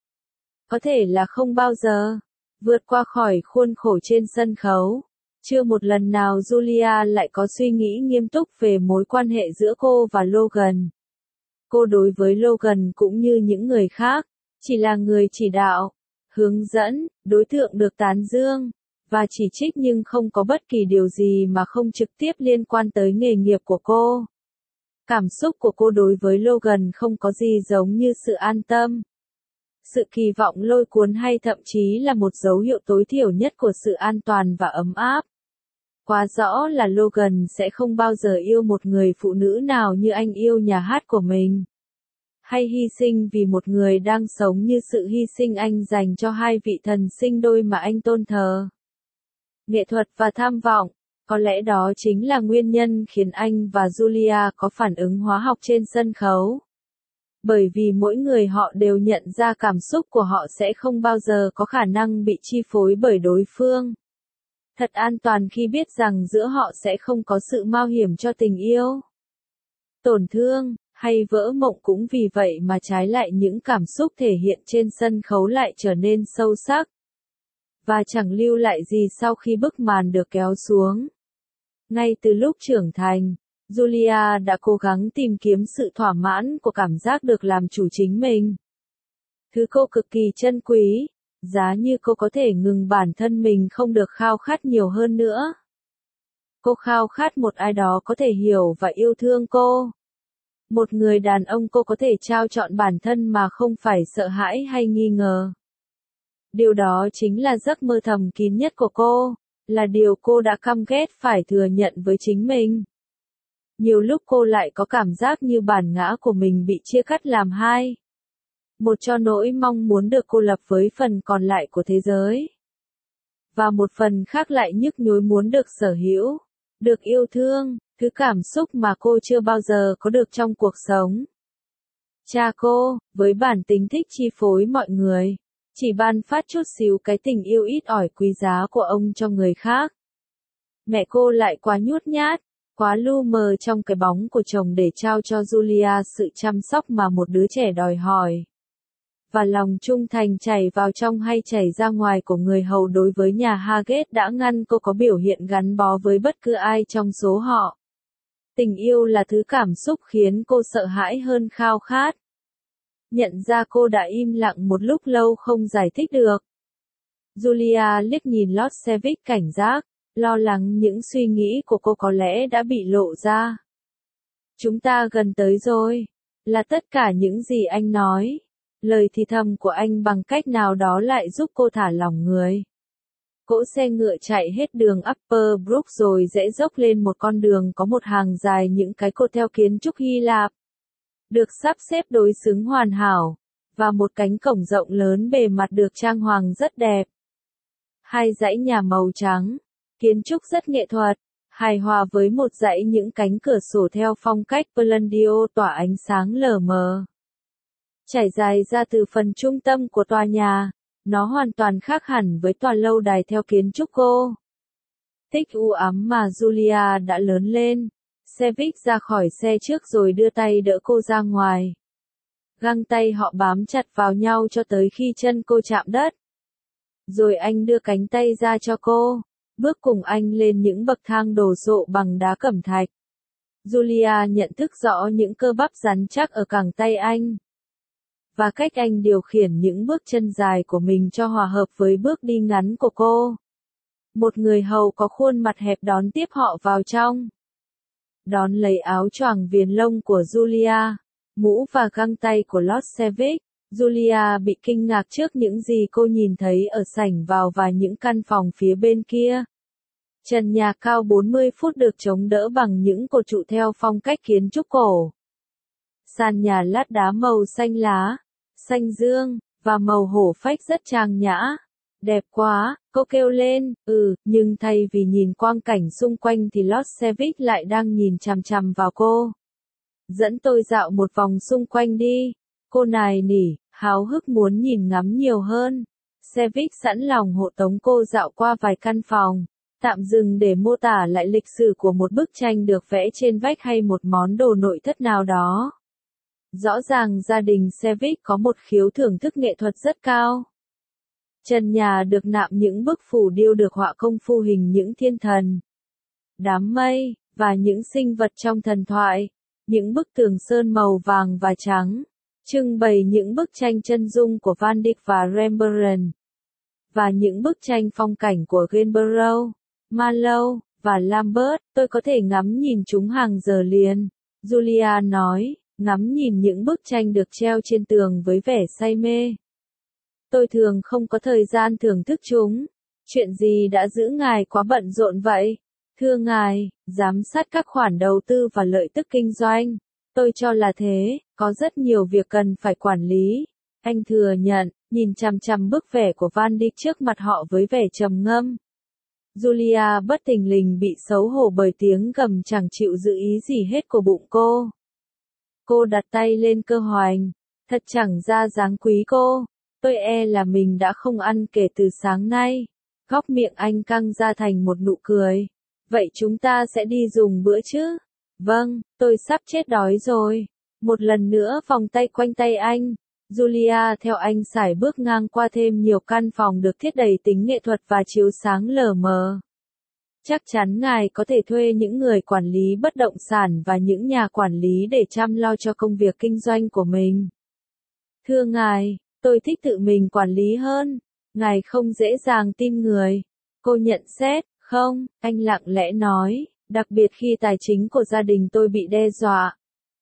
có thể là không bao giờ, vượt qua khỏi khuôn khổ trên sân khấu. Chưa một lần nào Julia lại có suy nghĩ nghiêm túc về mối quan hệ giữa cô và Logan. Cô đối với Logan cũng như những người khác, chỉ là người chỉ đạo, hướng dẫn, đối tượng được tán dương, và chỉ trích nhưng không có bất kỳ điều gì mà không trực tiếp liên quan tới nghề nghiệp của cô. Cảm xúc của cô đối với Logan không có gì giống như sự an tâm, sự kỳ vọng lôi cuốn hay thậm chí là một dấu hiệu tối thiểu nhất của sự an toàn và ấm áp. Quá rõ là Logan sẽ không bao giờ yêu một người phụ nữ nào như anh yêu nhà hát của mình. Hay hy sinh vì một người đang sống như sự hy sinh anh dành cho hai vị thần sinh đôi mà anh tôn thờ. Nghệ thuật và tham vọng, có lẽ đó chính là nguyên nhân khiến anh và Julia có phản ứng hóa học trên sân khấu. Bởi vì mỗi người họ đều nhận ra cảm xúc của họ sẽ không bao giờ có khả năng bị chi phối bởi đối phương. Thật an toàn khi biết rằng giữa họ sẽ không có sự mạo hiểm cho tình yêu, tổn thương, hay vỡ mộng cũng vì vậy mà trái lại những cảm xúc thể hiện trên sân khấu lại trở nên sâu sắc. Và chẳng lưu lại gì sau khi bức màn được kéo xuống. Ngay từ lúc trưởng thành, Julia đã cố gắng tìm kiếm sự thỏa mãn của cảm giác được làm chủ chính mình. Thứ cô cực kỳ trân quý, giá như cô có thể ngừng bản thân mình không được khao khát nhiều hơn nữa. Cô khao khát một ai đó có thể hiểu và yêu thương cô. Một người đàn ông cô có thể trao trọn bản thân mà không phải sợ hãi hay nghi ngờ. Điều đó chính là giấc mơ thầm kín nhất của cô, là điều cô đã căm ghét phải thừa nhận với chính mình. Nhiều lúc cô lại có cảm giác như bản ngã của mình bị chia cắt làm hai. Một cho nỗi mong muốn được cô lập với phần còn lại của thế giới. Và một phần khác lại nhức nhối muốn được sở hữu, được yêu thương, thứ cảm xúc mà cô chưa bao giờ có được trong cuộc sống. Cha cô, với bản tính thích chi phối mọi người, chỉ ban phát chút xíu cái tình yêu ít ỏi quý giá của ông cho người khác. Mẹ cô lại quá nhút nhát, quá lu mờ trong cái bóng của chồng để trao cho Julia sự chăm sóc mà một đứa trẻ đòi hỏi. và lòng trung thành chảy vào trong hay chảy ra ngoài của người hầu đối với nhà Hargate đã ngăn cô có biểu hiện gắn bó với bất cứ ai trong số họ. Tình yêu là thứ cảm xúc khiến cô sợ hãi hơn khao khát. Nhận ra cô đã im lặng một lúc lâu không giải thích được. Julia liếc nhìn Lord Sevig cảnh giác, lo lắng những suy nghĩ của cô có lẽ đã bị lộ ra. Chúng ta gần tới rồi, là tất cả những gì anh nói. Lời thì thầm của anh bằng cách nào đó lại giúp cô thả lỏng người. Cỗ xe ngựa chạy hết đường Upper Brook rồi rẽ dốc lên một con đường có một hàng dài những cái cột theo kiến trúc Hy Lạp. Được sắp xếp đối xứng hoàn hảo, và một cánh cổng rộng lớn bề mặt được trang hoàng rất đẹp. Hai dãy nhà màu trắng, kiến trúc rất nghệ thuật, hài hòa với một dãy những cánh cửa sổ theo phong cách Palladio tỏa ánh sáng lờ mờ. Trải dài ra từ phần trung tâm của tòa nhà, nó hoàn toàn khác hẳn với tòa lâu đài theo kiến trúc cô. Thích u ám mà Julia đã lớn lên. Sevig ra khỏi xe trước rồi đưa tay đỡ cô ra ngoài. Găng tay họ bám chặt vào nhau cho tới khi chân cô chạm đất. Rồi anh đưa cánh tay ra cho cô, bước cùng anh lên những bậc thang đồ sộ bằng đá cẩm thạch. Julia nhận thức rõ những cơ bắp rắn chắc ở cẳng tay anh. Và cách anh điều khiển những bước chân dài của mình cho hòa hợp với bước đi ngắn của cô. Một người hầu có khuôn mặt hẹp đón tiếp họ vào trong. Đón lấy áo choàng viền lông của Julia, mũ và găng tay của Lord Sevig. Julia bị kinh ngạc trước những gì cô nhìn thấy ở sảnh vào và những căn phòng phía bên kia. Trần nhà cao 40 phút được chống đỡ bằng những cột trụ theo phong cách kiến trúc cổ. Sàn nhà lát đá màu xanh lá, xanh dương, và màu hổ phách rất trang nhã. Đẹp quá, cô kêu lên, nhưng thay vì nhìn quang cảnh xung quanh thì Lord Sevig lại đang nhìn chằm chằm vào cô. Dẫn tôi dạo một vòng xung quanh đi. Cô nài nỉ, háo hức muốn nhìn ngắm nhiều hơn. Sevig sẵn lòng hộ tống cô dạo qua vài căn phòng, tạm dừng để mô tả lại lịch sử của một bức tranh được vẽ trên vách hay một món đồ nội thất nào đó. Rõ ràng gia đình Sevig có một khiếu thưởng thức nghệ thuật rất cao. Trần nhà được nạm những bức phù điêu được họa công phu hình những thiên thần, đám mây, và những sinh vật trong thần thoại. Những bức tường sơn màu vàng và trắng, trưng bày những bức tranh chân dung của Van Dyck và Rembrandt. Và những bức tranh phong cảnh của Gainsborough, Marlowe, và Lambert, tôi có thể ngắm nhìn chúng hàng giờ liền. Julia nói, ngắm nhìn những bức tranh được treo trên tường với vẻ say mê. Tôi thường không có thời gian thưởng thức chúng. Chuyện gì đã giữ ngài quá bận rộn vậy? Thưa ngài, giám sát các khoản đầu tư và lợi tức kinh doanh. Tôi cho là thế, có rất nhiều việc cần phải quản lý. Anh thừa nhận, nhìn chằm chằm bức vẽ của Van Dyck trước mặt họ với vẻ trầm ngâm. Julia bất thình lình bị xấu hổ bởi tiếng gầm chẳng chịu giữ ý gì hết của bụng cô. Cô đặt tay lên cơ hoành, thật chẳng ra dáng quý cô. Tôi e là mình đã không ăn kể từ sáng nay. Góc miệng anh căng ra thành một nụ cười. Vậy chúng ta sẽ đi dùng bữa chứ? Vâng, tôi sắp chết đói rồi. Một lần nữa vòng tay quanh tay anh. Julia theo anh sải bước ngang qua thêm nhiều căn phòng được thiết đầy tính nghệ thuật và chiếu sáng lờ mờ. Chắc chắn ngài có thể thuê những người quản lý bất động sản và những nhà quản lý để chăm lo cho công việc kinh doanh của mình. Thưa ngài, tôi thích tự mình quản lý hơn. Ngài không dễ dàng tin người. Cô nhận xét, không, anh lặng lẽ nói, đặc biệt khi tài chính của gia đình tôi bị đe dọa.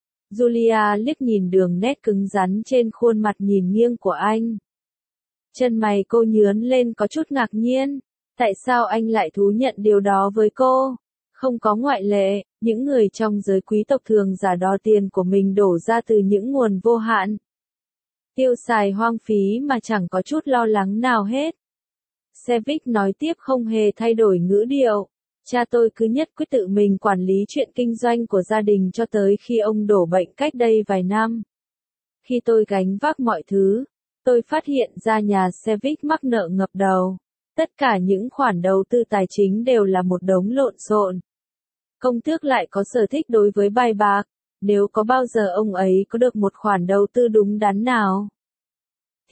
Julia liếc nhìn đường nét cứng rắn trên khuôn mặt nhìn nghiêng của anh. Chân mày cô nhướn lên có chút ngạc nhiên. Tại sao anh lại thú nhận điều đó với cô? Không có ngoại lệ, những người trong giới quý tộc thường giả đo tiền của mình đổ ra từ những nguồn vô hạn. Tiêu xài hoang phí mà chẳng có chút lo lắng nào hết. Sevig nói tiếp không hề thay đổi ngữ điệu. Cha tôi cứ nhất quyết tự mình quản lý chuyện kinh doanh của gia đình cho tới khi ông đổ bệnh cách đây vài năm. Khi tôi gánh vác mọi thứ, tôi phát hiện ra nhà Sevig mắc nợ ngập đầu. Tất cả những khoản đầu tư tài chính đều là một đống lộn xộn. Công tước lại có sở thích đối với bài bạc. Nếu có bao giờ ông ấy có được một khoản đầu tư đúng đắn nào,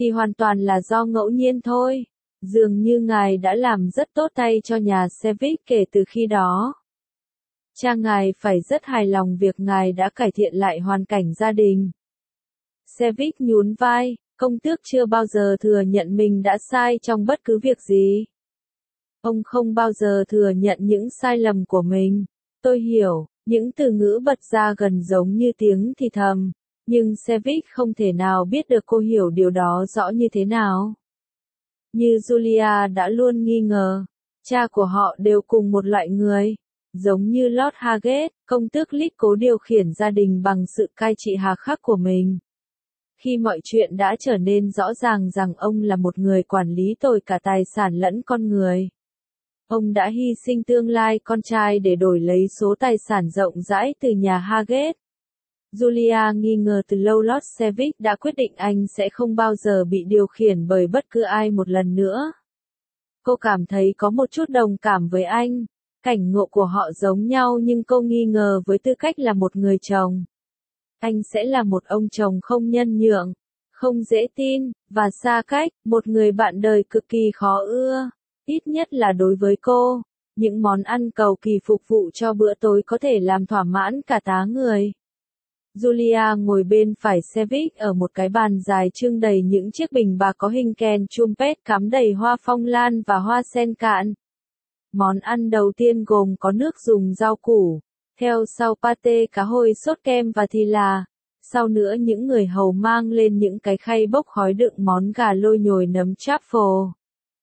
thì hoàn toàn là do ngẫu nhiên thôi. Dường như ngài đã làm rất tốt tay cho nhà Savick kể từ khi đó. Cha ngài phải rất hài lòng việc ngài đã cải thiện lại hoàn cảnh gia đình. Savick nhún vai, công tước chưa bao giờ thừa nhận mình đã sai trong bất cứ việc gì. Ông không bao giờ thừa nhận những sai lầm của mình. Tôi hiểu, những từ ngữ bật ra gần giống như tiếng thì thầm, nhưng Savick không thể nào biết được cô hiểu điều đó rõ như thế nào. Như Julia đã luôn nghi ngờ, cha của họ đều cùng một loại người. Giống như Lord Haggett, công tước Lít cố điều khiển gia đình bằng sự cai trị hà khắc của mình. Khi mọi chuyện đã trở nên rõ ràng rằng ông là một người quản lý tồi cả tài sản lẫn con người. Ông đã hy sinh tương lai con trai để đổi lấy số tài sản rộng rãi từ nhà Haggett. Julia nghi ngờ từ lâu Lord Savick đã quyết định anh sẽ không bao giờ bị điều khiển bởi bất cứ ai một lần nữa. Cô cảm thấy có một chút đồng cảm với anh. Cảnh ngộ của họ giống nhau nhưng cô nghi ngờ với tư cách là một người chồng. Anh sẽ là một ông chồng không nhân nhượng, không dễ tin, và xa cách, một người bạn đời cực kỳ khó ưa. Ít nhất là đối với cô, những món ăn cầu kỳ phục vụ cho bữa tối có thể làm thỏa mãn cả tá người. Julia ngồi bên phải Savick ở một cái bàn dài trưng đầy những chiếc bình bạc có hình kèn trumpet cắm đầy hoa phong lan và hoa sen cạn. Món ăn đầu tiên gồm có nước dùng rau củ, theo sau pate cá hồi sốt kem và thì là, sau nữa những người hầu mang lên những cái khay bốc khói đựng món gà lôi nhồi nấm truffle.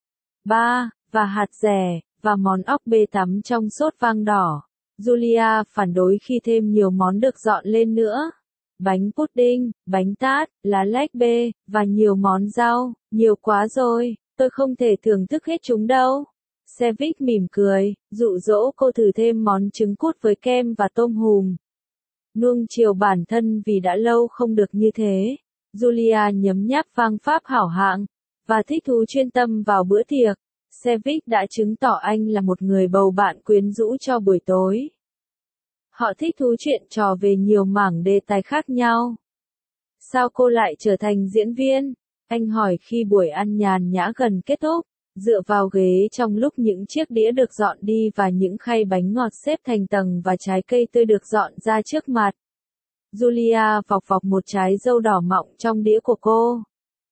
Và hạt dẻ, và món ốc bê tắm trong sốt vang đỏ. Julia phản đối khi thêm nhiều món được dọn lên nữa. Bánh pudding, bánh tart, lá lách bê, và nhiều món rau, nhiều quá rồi, tôi không thể thưởng thức hết chúng đâu. Savick mỉm cười, dụ dỗ cô thử thêm món trứng cút với kem và tôm hùm. Nuông chiều bản thân vì đã lâu không được như thế. Julia nhấm nháp phương pháp hảo hạng, và thích thú chuyên tâm vào bữa tiệc. Savick đã chứng tỏ anh là một người bầu bạn quyến rũ cho buổi tối. Họ thích thú chuyện trò về nhiều mảng đề tài khác nhau. Sao cô lại trở thành diễn viên? Anh hỏi khi buổi ăn nhàn nhã gần kết thúc, dựa vào ghế trong lúc những chiếc đĩa được dọn đi và những khay bánh ngọt xếp thành tầng và trái cây tươi được dọn ra trước mặt. Julia vọc một trái dâu đỏ mọng trong đĩa của cô.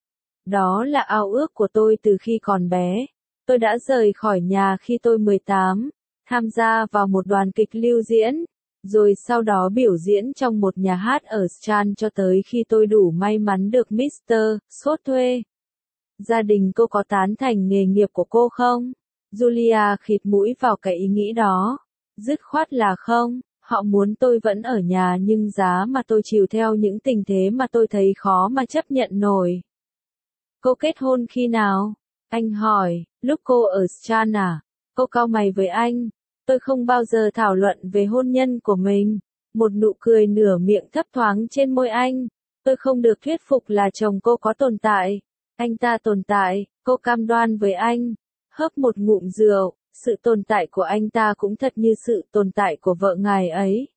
Đó là ao ước của tôi từ khi còn bé. Tôi đã rời khỏi nhà khi tôi 18, tham gia vào một đoàn kịch lưu diễn, rồi sau đó biểu diễn trong một nhà hát ở Strand cho tới khi tôi đủ may mắn được Mr. Scott thuê. Gia đình cô có tán thành nghề nghiệp của cô không? Julia khịt mũi vào cái ý nghĩ đó. Dứt khoát là không, họ muốn tôi vẫn ở nhà nhưng giá mà tôi chịu theo những tình thế mà tôi thấy khó mà chấp nhận nổi. Cô kết hôn khi nào? Anh hỏi, lúc cô ở Strand à? Cô cau mày với anh. Tôi không bao giờ thảo luận về hôn nhân của mình. Một nụ cười nửa miệng thấp thoáng trên môi anh. Tôi không được thuyết phục là chồng cô có tồn tại. Anh ta tồn tại, cô cam đoan với anh. Hớp một ngụm rượu, sự tồn tại của anh ta cũng thật như sự tồn tại của vợ ngài ấy.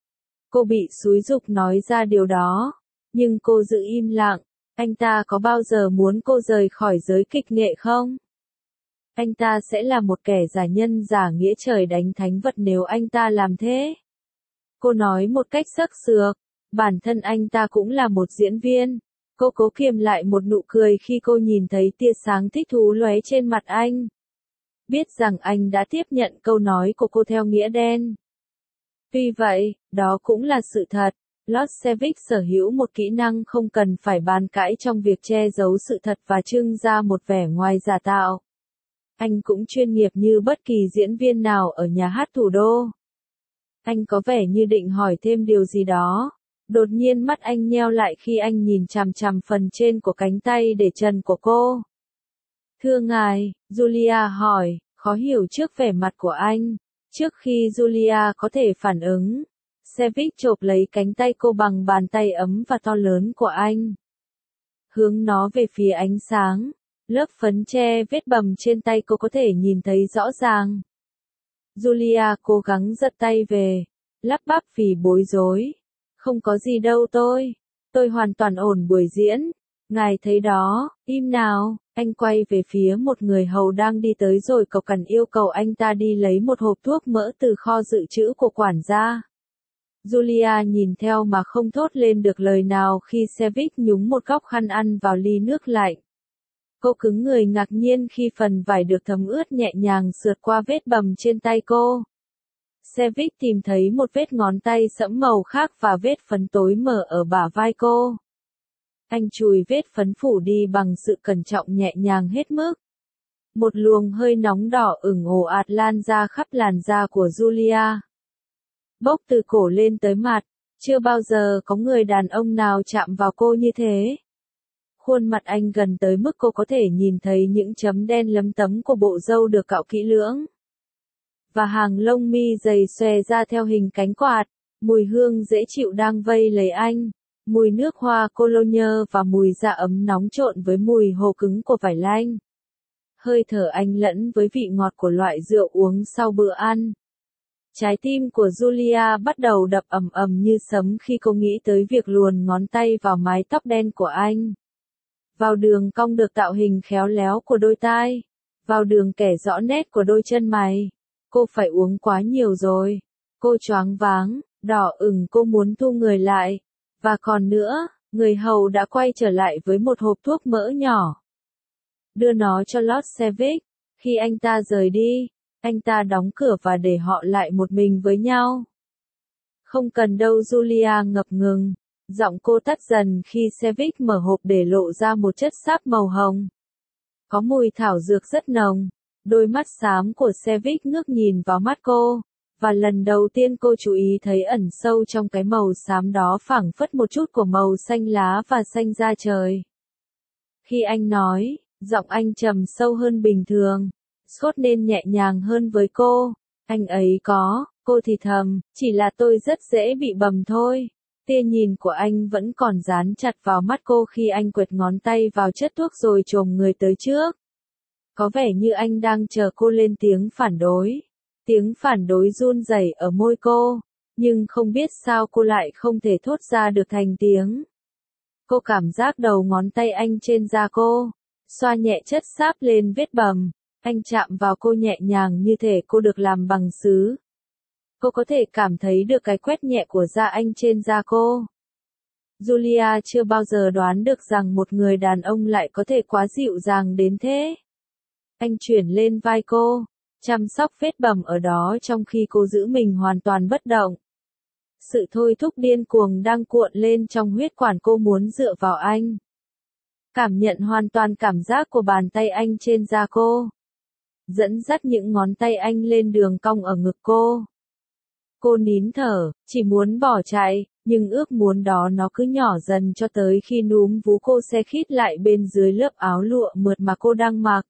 Cô bị xúi giục nói ra điều đó, nhưng cô giữ im lặng. Anh ta có bao giờ muốn cô rời khỏi giới kịch nghệ không? Anh ta sẽ là một kẻ giả nhân giả nghĩa trời đánh thánh vật nếu anh ta làm thế. Cô nói một cách sắc sược, bản thân anh ta cũng là một diễn viên. Cô cố kiềm lại một nụ cười khi cô nhìn thấy tia sáng thích thú lóe trên mặt anh. Biết rằng anh đã tiếp nhận câu nói của cô theo nghĩa đen. Tuy vậy, đó cũng là sự thật. Lord Savick sở hữu một kỹ năng không cần phải bàn cãi trong việc che giấu sự thật và trưng ra một vẻ ngoài giả tạo. Anh cũng chuyên nghiệp như bất kỳ diễn viên nào ở nhà hát thủ đô. Anh có vẻ như định hỏi thêm điều gì đó. Đột nhiên mắt anh nheo lại khi anh nhìn chằm chằm phần trên của cánh tay để trần của cô. Thưa ngài, Julia hỏi, khó hiểu trước vẻ mặt của anh. Trước khi Julia có thể phản ứng, Savick chộp lấy cánh tay cô bằng bàn tay ấm và to lớn của anh. Hướng nó về phía ánh sáng. Lớp phấn che vết bầm trên tay cô có thể nhìn thấy rõ ràng. Julia cố gắng giật tay về, lắp bắp vì bối rối. Không có gì đâu tôi hoàn toàn ổn buổi diễn. Ngài thấy đó, im nào, anh quay về phía một người hầu đang đi tới rồi cầu khẩn yêu cầu anh ta đi lấy một hộp thuốc mỡ từ kho dự trữ của quản gia. Julia nhìn theo mà không thốt lên được lời nào khi Sevik nhúng một góc khăn ăn vào ly nước lạnh. Cô cứng người ngạc nhiên khi phần vải được thấm ướt nhẹ nhàng sượt qua vết bầm trên tay cô. Sevik tìm thấy một vết ngón tay sẫm màu khác và vết phấn tối mờ ở bả vai cô. Anh chùi vết phấn phủ đi bằng sự cẩn trọng nhẹ nhàng hết mức. Một luồng hơi nóng đỏ ửng ồ ạt lan ra khắp làn da của Julia. Bốc từ cổ lên tới mặt, chưa bao giờ có người đàn ông nào chạm vào cô như thế. Khuôn mặt anh gần tới mức cô có thể nhìn thấy những chấm đen lấm tấm của bộ râu được cạo kỹ lưỡng. Và hàng lông mi dày xòe ra theo hình cánh quạt, mùi hương dễ chịu đang vây lấy anh, mùi nước hoa cologne và mùi da ấm nóng trộn với mùi hồ cứng của vải lanh. Hơi thở anh lẫn với vị ngọt của loại rượu uống sau bữa ăn. Trái tim của Julia bắt đầu đập ầm ầm như sấm khi cô nghĩ tới việc luồn ngón tay vào mái tóc đen của anh. Vào đường cong được tạo hình khéo léo của đôi tai. Vào đường kẻ rõ nét của đôi chân mày. Cô phải uống quá nhiều rồi. Cô choáng váng, đỏ ửng cô muốn thu người lại. Và còn nữa, người hầu đã quay trở lại với một hộp thuốc mỡ nhỏ. Đưa nó cho Lord Sevik. Khi anh ta rời đi, anh ta đóng cửa và để họ lại một mình với nhau. Không cần đâu Julia ngập ngừng. Giọng cô tắt dần khi Sevik mở hộp để lộ ra một chất sáp màu hồng. Có mùi thảo dược rất nồng. Đôi mắt xám của Sevik ngước nhìn vào mắt cô. Và lần đầu tiên cô chú ý thấy ẩn sâu trong cái màu xám đó phảng phất một chút của màu xanh lá và xanh da trời. Khi anh nói, giọng anh trầm sâu hơn bình thường. Scott nên nhẹ nhàng hơn với cô. Anh ấy có, cô thì thầm, chỉ là tôi rất dễ bị bầm thôi. Tia nhìn của anh vẫn còn dán chặt vào mắt cô khi anh quệt ngón tay vào chất thuốc rồi chồm người tới trước. Có vẻ như anh đang chờ cô lên tiếng phản đối. Tiếng phản đối run rẩy ở môi cô, nhưng không biết sao cô lại không thể thốt ra được thành tiếng. Cô cảm giác đầu ngón tay anh trên da cô, xoa nhẹ chất sáp lên vết bầm. Anh chạm vào cô nhẹ nhàng như thể cô được làm bằng sứ. Cô có thể cảm thấy được cái quét nhẹ của da anh trên da cô. Julia chưa bao giờ đoán được rằng một người đàn ông lại có thể quá dịu dàng đến thế. Anh chuyển lên vai cô, chăm sóc vết bầm ở đó trong khi cô giữ mình hoàn toàn bất động. Sự thôi thúc điên cuồng đang cuộn lên trong huyết quản cô muốn dựa vào anh. Cảm nhận hoàn toàn cảm giác của bàn tay anh trên da cô. Dẫn dắt những ngón tay anh lên đường cong ở ngực cô. Cô nín thở, chỉ muốn bỏ chạy, nhưng ước muốn đó nó cứ nhỏ dần cho tới khi núm vú cô se khít lại bên dưới lớp áo lụa mượt mà cô đang mặc.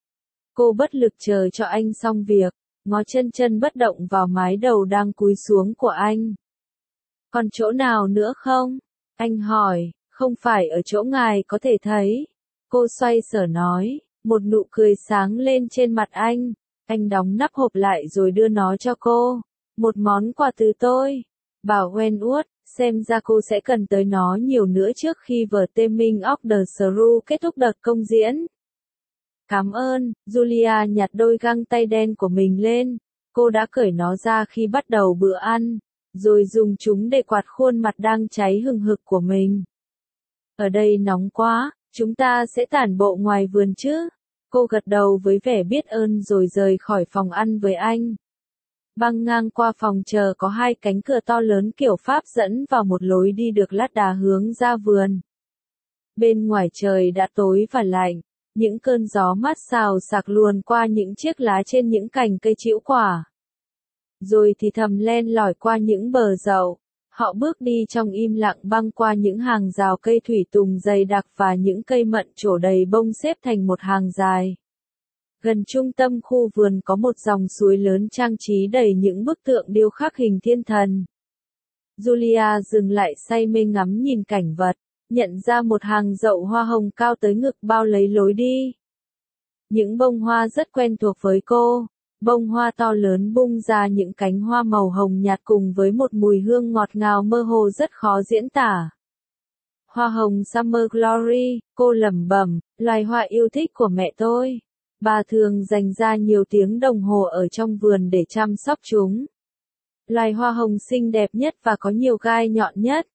Cô bất lực chờ cho anh xong việc, ngó chân bất động vào mái đầu đang cúi xuống của anh. Còn chỗ nào nữa không? Anh hỏi, không phải ở chỗ ngài có thể thấy. Cô xoay sở nói, một nụ cười sáng lên trên mặt anh. Anh đóng nắp hộp lại rồi đưa nó cho cô. Một món quà từ tôi. Bảo Wenwood, xem ra cô sẽ cần tới nó nhiều nữa trước khi vở Taming of the Shrew kết thúc đợt công diễn. Cảm ơn, Julia nhặt đôi găng tay đen của mình lên. Cô đã cởi nó ra khi bắt đầu bữa ăn, rồi dùng chúng để quạt khuôn mặt đang cháy hừng hực của mình. Ở đây nóng quá, chúng ta sẽ tản bộ ngoài vườn chứ? Cô gật đầu với vẻ biết ơn rồi rời khỏi phòng ăn với anh. Băng ngang qua phòng chờ có hai cánh cửa to lớn kiểu Pháp dẫn vào một lối đi được lát đá hướng ra vườn. Bên ngoài trời đã tối và lạnh, những cơn gió mát xào xạc luồn qua những chiếc lá trên những cành cây trĩu quả. Rồi thì thầm len lỏi qua những bờ dậu. Họ bước đi trong im lặng băng qua những hàng rào cây thủy tùng dày đặc và những cây mận trổ đầy bông xếp thành một hàng dài. Gần trung tâm khu vườn có một dòng suối lớn trang trí đầy những bức tượng điêu khắc hình thiên thần. Julia dừng lại say mê ngắm nhìn cảnh vật, nhận ra một hàng dậu hoa hồng cao tới ngực bao lấy lối đi. Những bông hoa rất quen thuộc với cô. Bông hoa to lớn bung ra những cánh hoa màu hồng nhạt cùng với một mùi hương ngọt ngào mơ hồ rất khó diễn tả. Hoa hồng Summer Glory, cô lẩm bẩm, loài hoa yêu thích của mẹ tôi. Bà thường dành ra nhiều tiếng đồng hồ ở trong vườn để chăm sóc chúng. Loài hoa hồng xinh đẹp nhất và có nhiều gai nhọn nhất.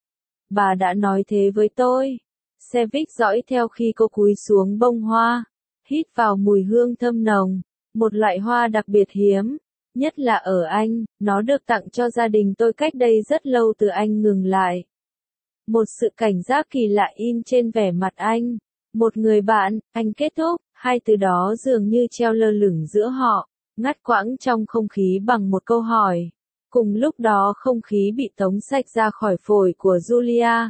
Bà đã nói thế với tôi. Sevik dõi theo khi cô cúi xuống bông hoa, hít vào mùi hương thơm nồng, một loại hoa đặc biệt hiếm, nhất là ở Anh, nó được tặng cho gia đình tôi cách đây rất lâu từ anh ngừng lại. Một sự cảnh giác kỳ lạ in trên vẻ mặt anh. Một người bạn, anh kết thúc, hai từ đó dường như treo lơ lửng giữa họ, ngắt quãng trong không khí bằng một câu hỏi. Cùng lúc đó không khí bị tống sạch ra khỏi phổi của Julia.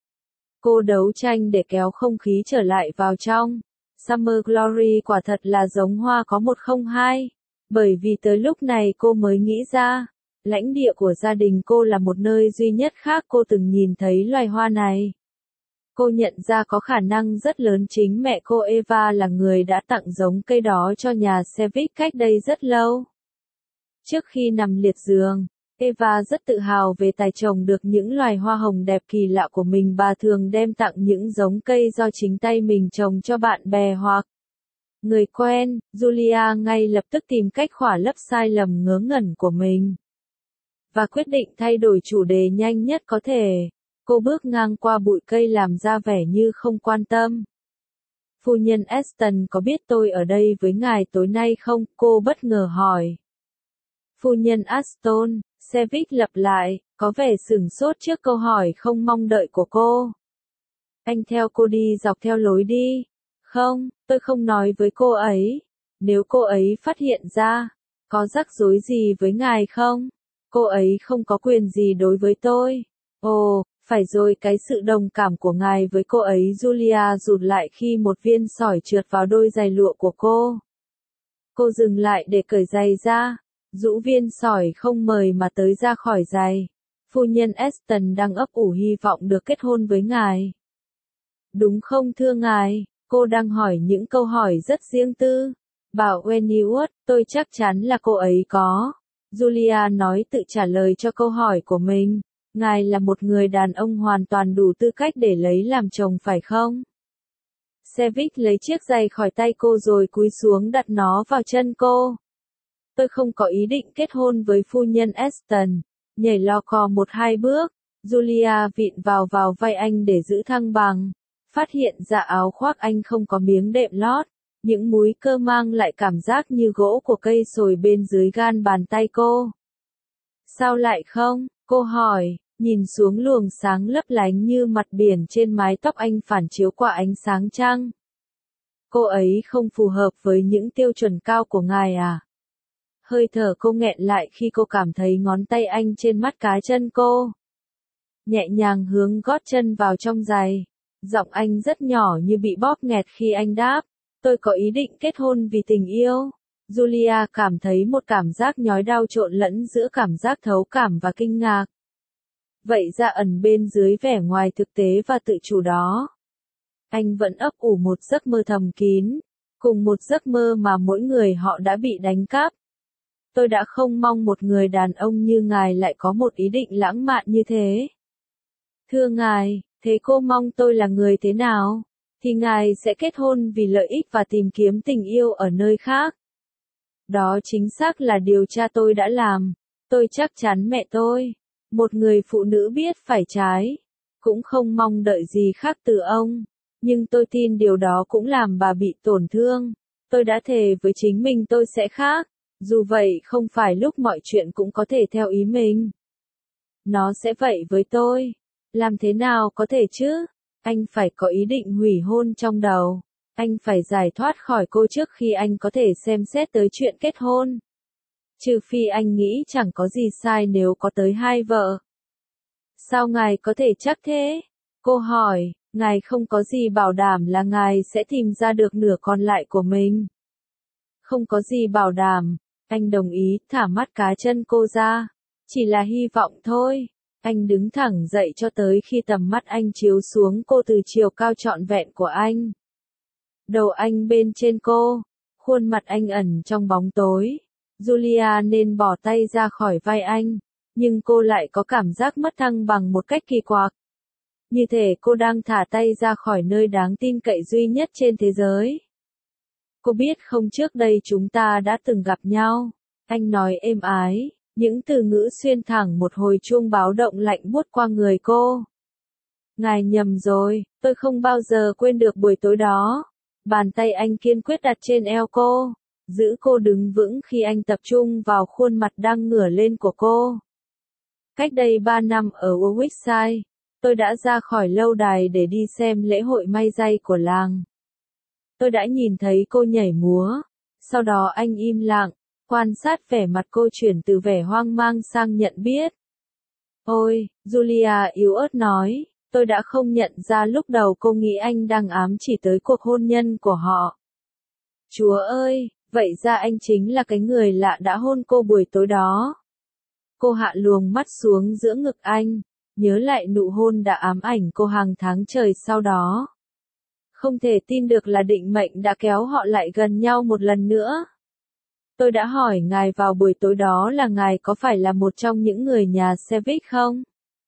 Cô đấu tranh để kéo không khí trở lại vào trong. Summer Glory quả thật là giống hoa có 102. Bởi vì tới lúc này cô mới nghĩ ra, lãnh địa của gia đình cô là một nơi duy nhất khác cô từng nhìn thấy loài hoa này. Cô nhận ra có khả năng rất lớn chính mẹ cô Eva là người đã tặng giống cây đó cho nhà Sevik cách đây rất lâu. Trước khi nằm liệt giường, Eva rất tự hào về tài trồng được những loài hoa hồng đẹp kỳ lạ của mình. Bà thường đem tặng những giống cây do chính tay mình trồng cho bạn bè hoặc người quen. Julia ngay lập tức tìm cách khỏa lấp sai lầm ngớ ngẩn của mình và quyết định thay đổi chủ đề nhanh nhất có thể. Cô bước ngang qua bụi cây làm ra vẻ như không quan tâm. Phu nhân Aston có biết tôi ở đây với ngài tối nay không? Cô bất ngờ hỏi. Phu nhân Aston, Sevik lặp lại, có vẻ sửng sốt trước câu hỏi không mong đợi của cô. Anh theo cô đi dọc theo lối đi. Không, tôi không nói với cô ấy. Nếu cô ấy phát hiện ra, có rắc rối gì với ngài không? Cô ấy không có quyền gì đối với tôi. Ồ, phải rồi, cái sự đồng cảm của ngài với cô ấy. Julia rụt lại khi một viên sỏi trượt vào đôi giày lụa của cô. Cô dừng lại để cởi giày ra. Rũ viên sỏi không mời mà tới ra khỏi giày. Phu nhân Aston đang ấp ủ hy vọng được kết hôn với ngài. Đúng không thưa ngài? Cô đang hỏi những câu hỏi rất riêng tư. Bảo Wennywood, tôi chắc chắn là cô ấy có. Julia nói tự trả lời cho câu hỏi của mình. Ngài là một người đàn ông hoàn toàn đủ tư cách để lấy làm chồng phải không? Sevik lấy chiếc giày khỏi tay cô rồi cúi xuống đặt nó vào chân cô. Tôi không có ý định kết hôn với phu nhân Aston. Nhảy lò cò 1-2 bước. Julia vịn vào vai anh để giữ thăng bằng. Phát hiện ra áo khoác anh không có miếng đệm lót. Những múi cơ mang lại cảm giác như gỗ của cây sồi bên dưới gan bàn tay cô. Sao lại không? Cô hỏi, nhìn xuống luồng sáng lấp lánh như mặt biển trên mái tóc anh phản chiếu qua ánh sáng trăng. Cô ấy không phù hợp với những tiêu chuẩn cao của ngài à? Hơi thở cô nghẹn lại khi cô cảm thấy ngón tay anh trên mắt cá chân cô. Nhẹ nhàng hướng gót chân vào trong giày. Giọng anh rất nhỏ như bị bóp nghẹt khi anh đáp. Tôi có ý định kết hôn vì tình yêu. Julia cảm thấy một cảm giác nhói đau trộn lẫn giữa cảm giác thấu cảm và kinh ngạc. Vậy ra ẩn bên dưới vẻ ngoài thực tế và tự chủ đó. Anh vẫn ấp ủ một giấc mơ thầm kín. Cùng một giấc mơ mà mỗi người họ đã bị đánh cắp. Tôi đã không mong một người đàn ông như ngài lại có một ý định lãng mạn như thế. Thưa ngài, thế cô mong tôi là người thế nào? Thì ngài sẽ kết hôn vì lợi ích và tìm kiếm tình yêu ở nơi khác. Đó chính xác là điều cha tôi đã làm. Tôi chắc chắn mẹ tôi, một người phụ nữ biết phải trái, cũng không mong đợi gì khác từ ông. Nhưng tôi tin điều đó cũng làm bà bị tổn thương. Tôi đã thề với chính mình tôi sẽ khác. Dù vậy không phải lúc mọi chuyện cũng có thể theo ý mình. Nó sẽ vậy với tôi. Làm thế nào có thể chứ? Anh phải có ý định hủy hôn trong đầu. Anh phải giải thoát khỏi cô trước khi anh có thể xem xét tới chuyện kết hôn. Trừ phi anh nghĩ chẳng có gì sai nếu có tới 2 vợ. Sao ngài có thể chắc thế? Cô hỏi, ngài không có gì bảo đảm là ngài sẽ tìm ra được nửa còn lại của mình. Không có gì bảo đảm. Anh đồng ý, thả mắt cá chân cô ra. Chỉ là hy vọng thôi. Anh đứng thẳng dậy cho tới khi tầm mắt anh chiếu xuống cô từ chiều cao trọn vẹn của anh. Đầu anh bên trên cô. Khuôn mặt anh ẩn trong bóng tối. Julia nên bỏ tay ra khỏi vai anh. Nhưng cô lại có cảm giác mất thăng bằng một cách kỳ quặc. Như thể cô đang thả tay ra khỏi nơi đáng tin cậy duy nhất trên thế giới. Cô biết không, trước đây chúng ta đã từng gặp nhau. Anh nói êm ái, những từ ngữ xuyên thẳng một hồi chuông báo động lạnh buốt qua người cô. Ngài nhầm rồi, tôi không bao giờ quên được buổi tối đó. Bàn tay anh kiên quyết đặt trên eo cô, giữ cô đứng vững khi anh tập trung vào khuôn mặt đang ngửa lên của cô. Cách đây 3 năm ở Warwickshire, tôi đã ra khỏi lâu đài để đi xem lễ hội may giày của làng. Tôi đã nhìn thấy cô nhảy múa. Sau đó anh im lặng, quan sát vẻ mặt cô chuyển từ vẻ hoang mang sang nhận biết. Ôi, Julia yếu ớt nói, tôi đã không nhận ra lúc đầu cô nghĩ anh đang ám chỉ tới cuộc hôn nhân của họ. Chúa ơi, vậy ra anh chính là cái người lạ đã hôn cô buổi tối đó. Cô hạ luồng mắt xuống giữa ngực anh, nhớ lại nụ hôn đã ám ảnh cô hàng tháng trời sau đó. Không thể tin được là định mệnh đã kéo họ lại gần nhau một lần nữa. Tôi đã hỏi ngài vào buổi tối đó là ngài có phải là một trong những người nhà Sevic không?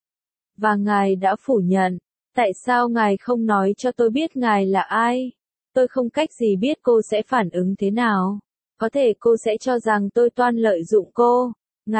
Và ngài đã phủ nhận. Tại sao ngài không nói cho tôi biết ngài là ai? Tôi không cách gì biết cô sẽ phản ứng thế nào. Có thể cô sẽ cho rằng tôi toan lợi dụng cô.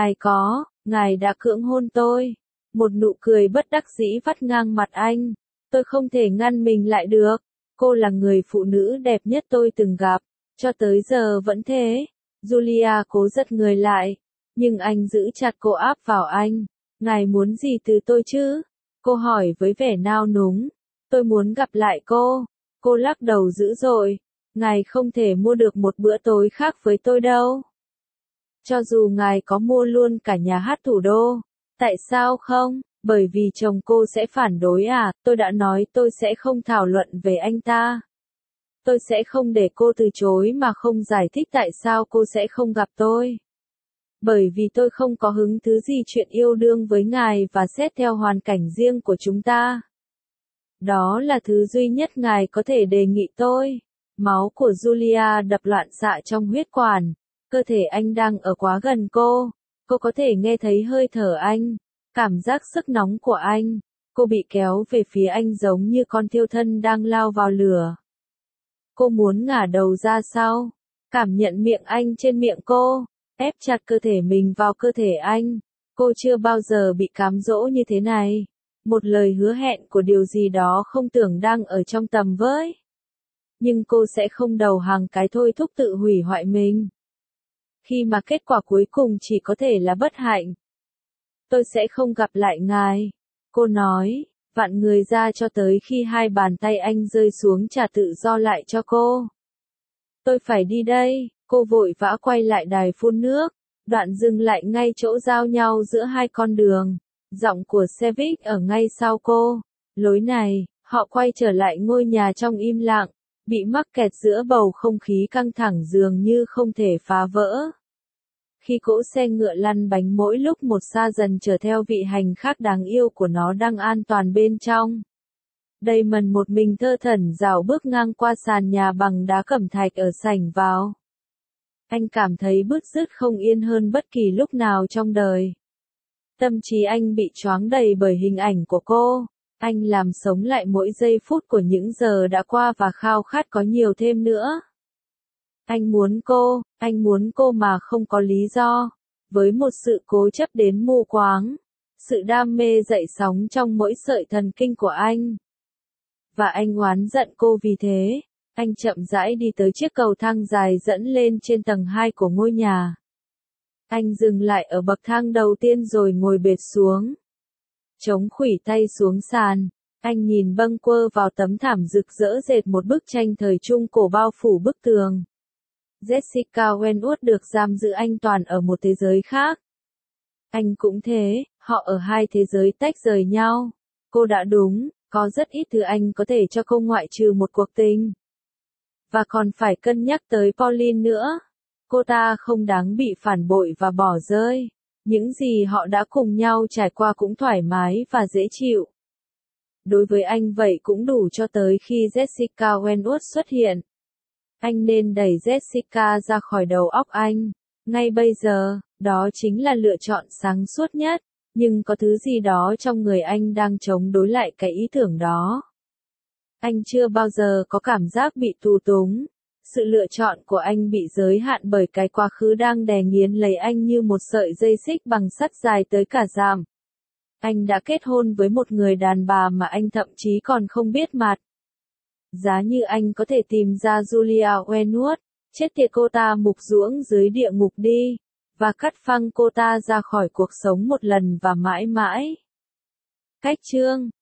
Ngài đã cưỡng hôn tôi. Một nụ cười bất đắc dĩ vắt ngang mặt anh. Tôi không thể ngăn mình lại được. Cô là người phụ nữ đẹp nhất tôi từng gặp. Cho tới giờ vẫn thế. Julia cố giật người lại. Nhưng anh giữ chặt cô áp vào anh. Ngài muốn gì từ tôi chứ? Cô hỏi với vẻ nao núng. Tôi muốn gặp lại cô. Cô lắc đầu dữ dội. Ngài không thể mua được một bữa tối khác với tôi đâu. Cho dù ngài có mua luôn cả nhà hát thủ đô. Tại sao không? Bởi vì chồng cô sẽ phản đối à? Tôi đã nói tôi sẽ không thảo luận về anh ta. Tôi sẽ không để cô từ chối mà không giải thích tại sao cô sẽ không gặp tôi. Bởi vì tôi không có hứng thứ gì chuyện yêu đương với ngài và xét theo hoàn cảnh riêng của chúng ta. Đó là thứ duy nhất ngài có thể đề nghị tôi. Máu của Julia đập loạn xạ trong huyết quản. Cơ thể anh đang ở quá gần cô. Cô có thể nghe thấy hơi thở anh. Cảm giác sức nóng của anh. Cô bị kéo về phía anh giống như con thiêu thân đang lao vào lửa. Cô muốn ngả đầu ra sau. Cảm nhận miệng anh trên miệng cô. Ép chặt cơ thể mình vào cơ thể anh. Cô chưa bao giờ bị cám dỗ như thế này. Một lời hứa hẹn của điều gì đó không tưởng đang ở trong tầm với. Nhưng cô sẽ không đầu hàng cái thôi thúc tự hủy hoại mình. Khi mà kết quả cuối cùng chỉ có thể là bất hạnh. Tôi sẽ không gặp lại ngài. Cô nói, vặn người ra cho tới khi hai bàn tay anh rơi xuống trả tự do lại cho cô. Tôi phải đi đây. Cô vội vã quay lại đài phun nước. Đoạn dừng lại ngay chỗ giao nhau giữa hai con đường. Giọng của Sevic ở ngay sau cô. Lối này, họ quay trở lại ngôi nhà trong im lặng. Bị mắc kẹt giữa bầu không khí căng thẳng dường như không thể phá vỡ. Khi cỗ xe ngựa lăn bánh mỗi lúc một xa dần chở theo vị hành khách đáng yêu của nó đang an toàn bên trong. Damon một mình thơ thẩn rảo bước ngang qua sàn nhà bằng đá cẩm thạch ở sảnh vào. Anh cảm thấy bứt rứt không yên hơn bất kỳ lúc nào trong đời. Tâm trí anh bị choáng đầy bởi hình ảnh của cô. Anh làm sống lại mỗi giây phút của những giờ đã qua và khao khát có nhiều thêm nữa. Anh muốn cô mà không có lý do. Với một sự cố chấp đến mù quáng. Sự đam mê dậy sóng trong mỗi sợi thần kinh của anh. Và anh oán giận cô vì thế. Anh chậm rãi đi tới chiếc cầu thang dài dẫn lên trên tầng 2 của ngôi nhà. Anh dừng lại ở bậc thang đầu tiên rồi ngồi bệt xuống. Chống khuỷu tay xuống sàn. Anh nhìn bâng quơ vào tấm thảm rực rỡ dệt một bức tranh thời Trung cổ bao phủ bức tường. Jessica Wentworth được giam giữ an toàn ở một thế giới khác. Anh cũng thế, họ ở hai thế giới tách rời nhau. Cô đã đúng, có rất ít thứ anh có thể cho cô ngoại trừ một cuộc tình. Và còn phải cân nhắc tới Pauline nữa. Cô ta không đáng bị phản bội và bỏ rơi. Những gì họ đã cùng nhau trải qua cũng thoải mái và dễ chịu. Đối với anh vậy cũng đủ cho tới khi Jessica Wentworth xuất hiện. Anh nên đẩy Jessica ra khỏi đầu óc anh. Ngay bây giờ, đó chính là lựa chọn sáng suốt nhất. Nhưng có thứ gì đó trong người anh đang chống đối lại cái ý tưởng đó. Anh chưa bao giờ có cảm giác bị tù túng. Sự lựa chọn của anh bị giới hạn bởi cái quá khứ đang đè nghiến lấy anh như một sợi dây xích bằng sắt dài tới cả ràm. Anh đã kết hôn với một người đàn bà mà anh thậm chí còn không biết mặt. Giá như anh có thể tìm ra Julia Wenwood, chết tiệt cô ta mục ruỗng dưới địa ngục đi, và cắt phăng cô ta ra khỏi cuộc sống một lần và mãi mãi. Cách chương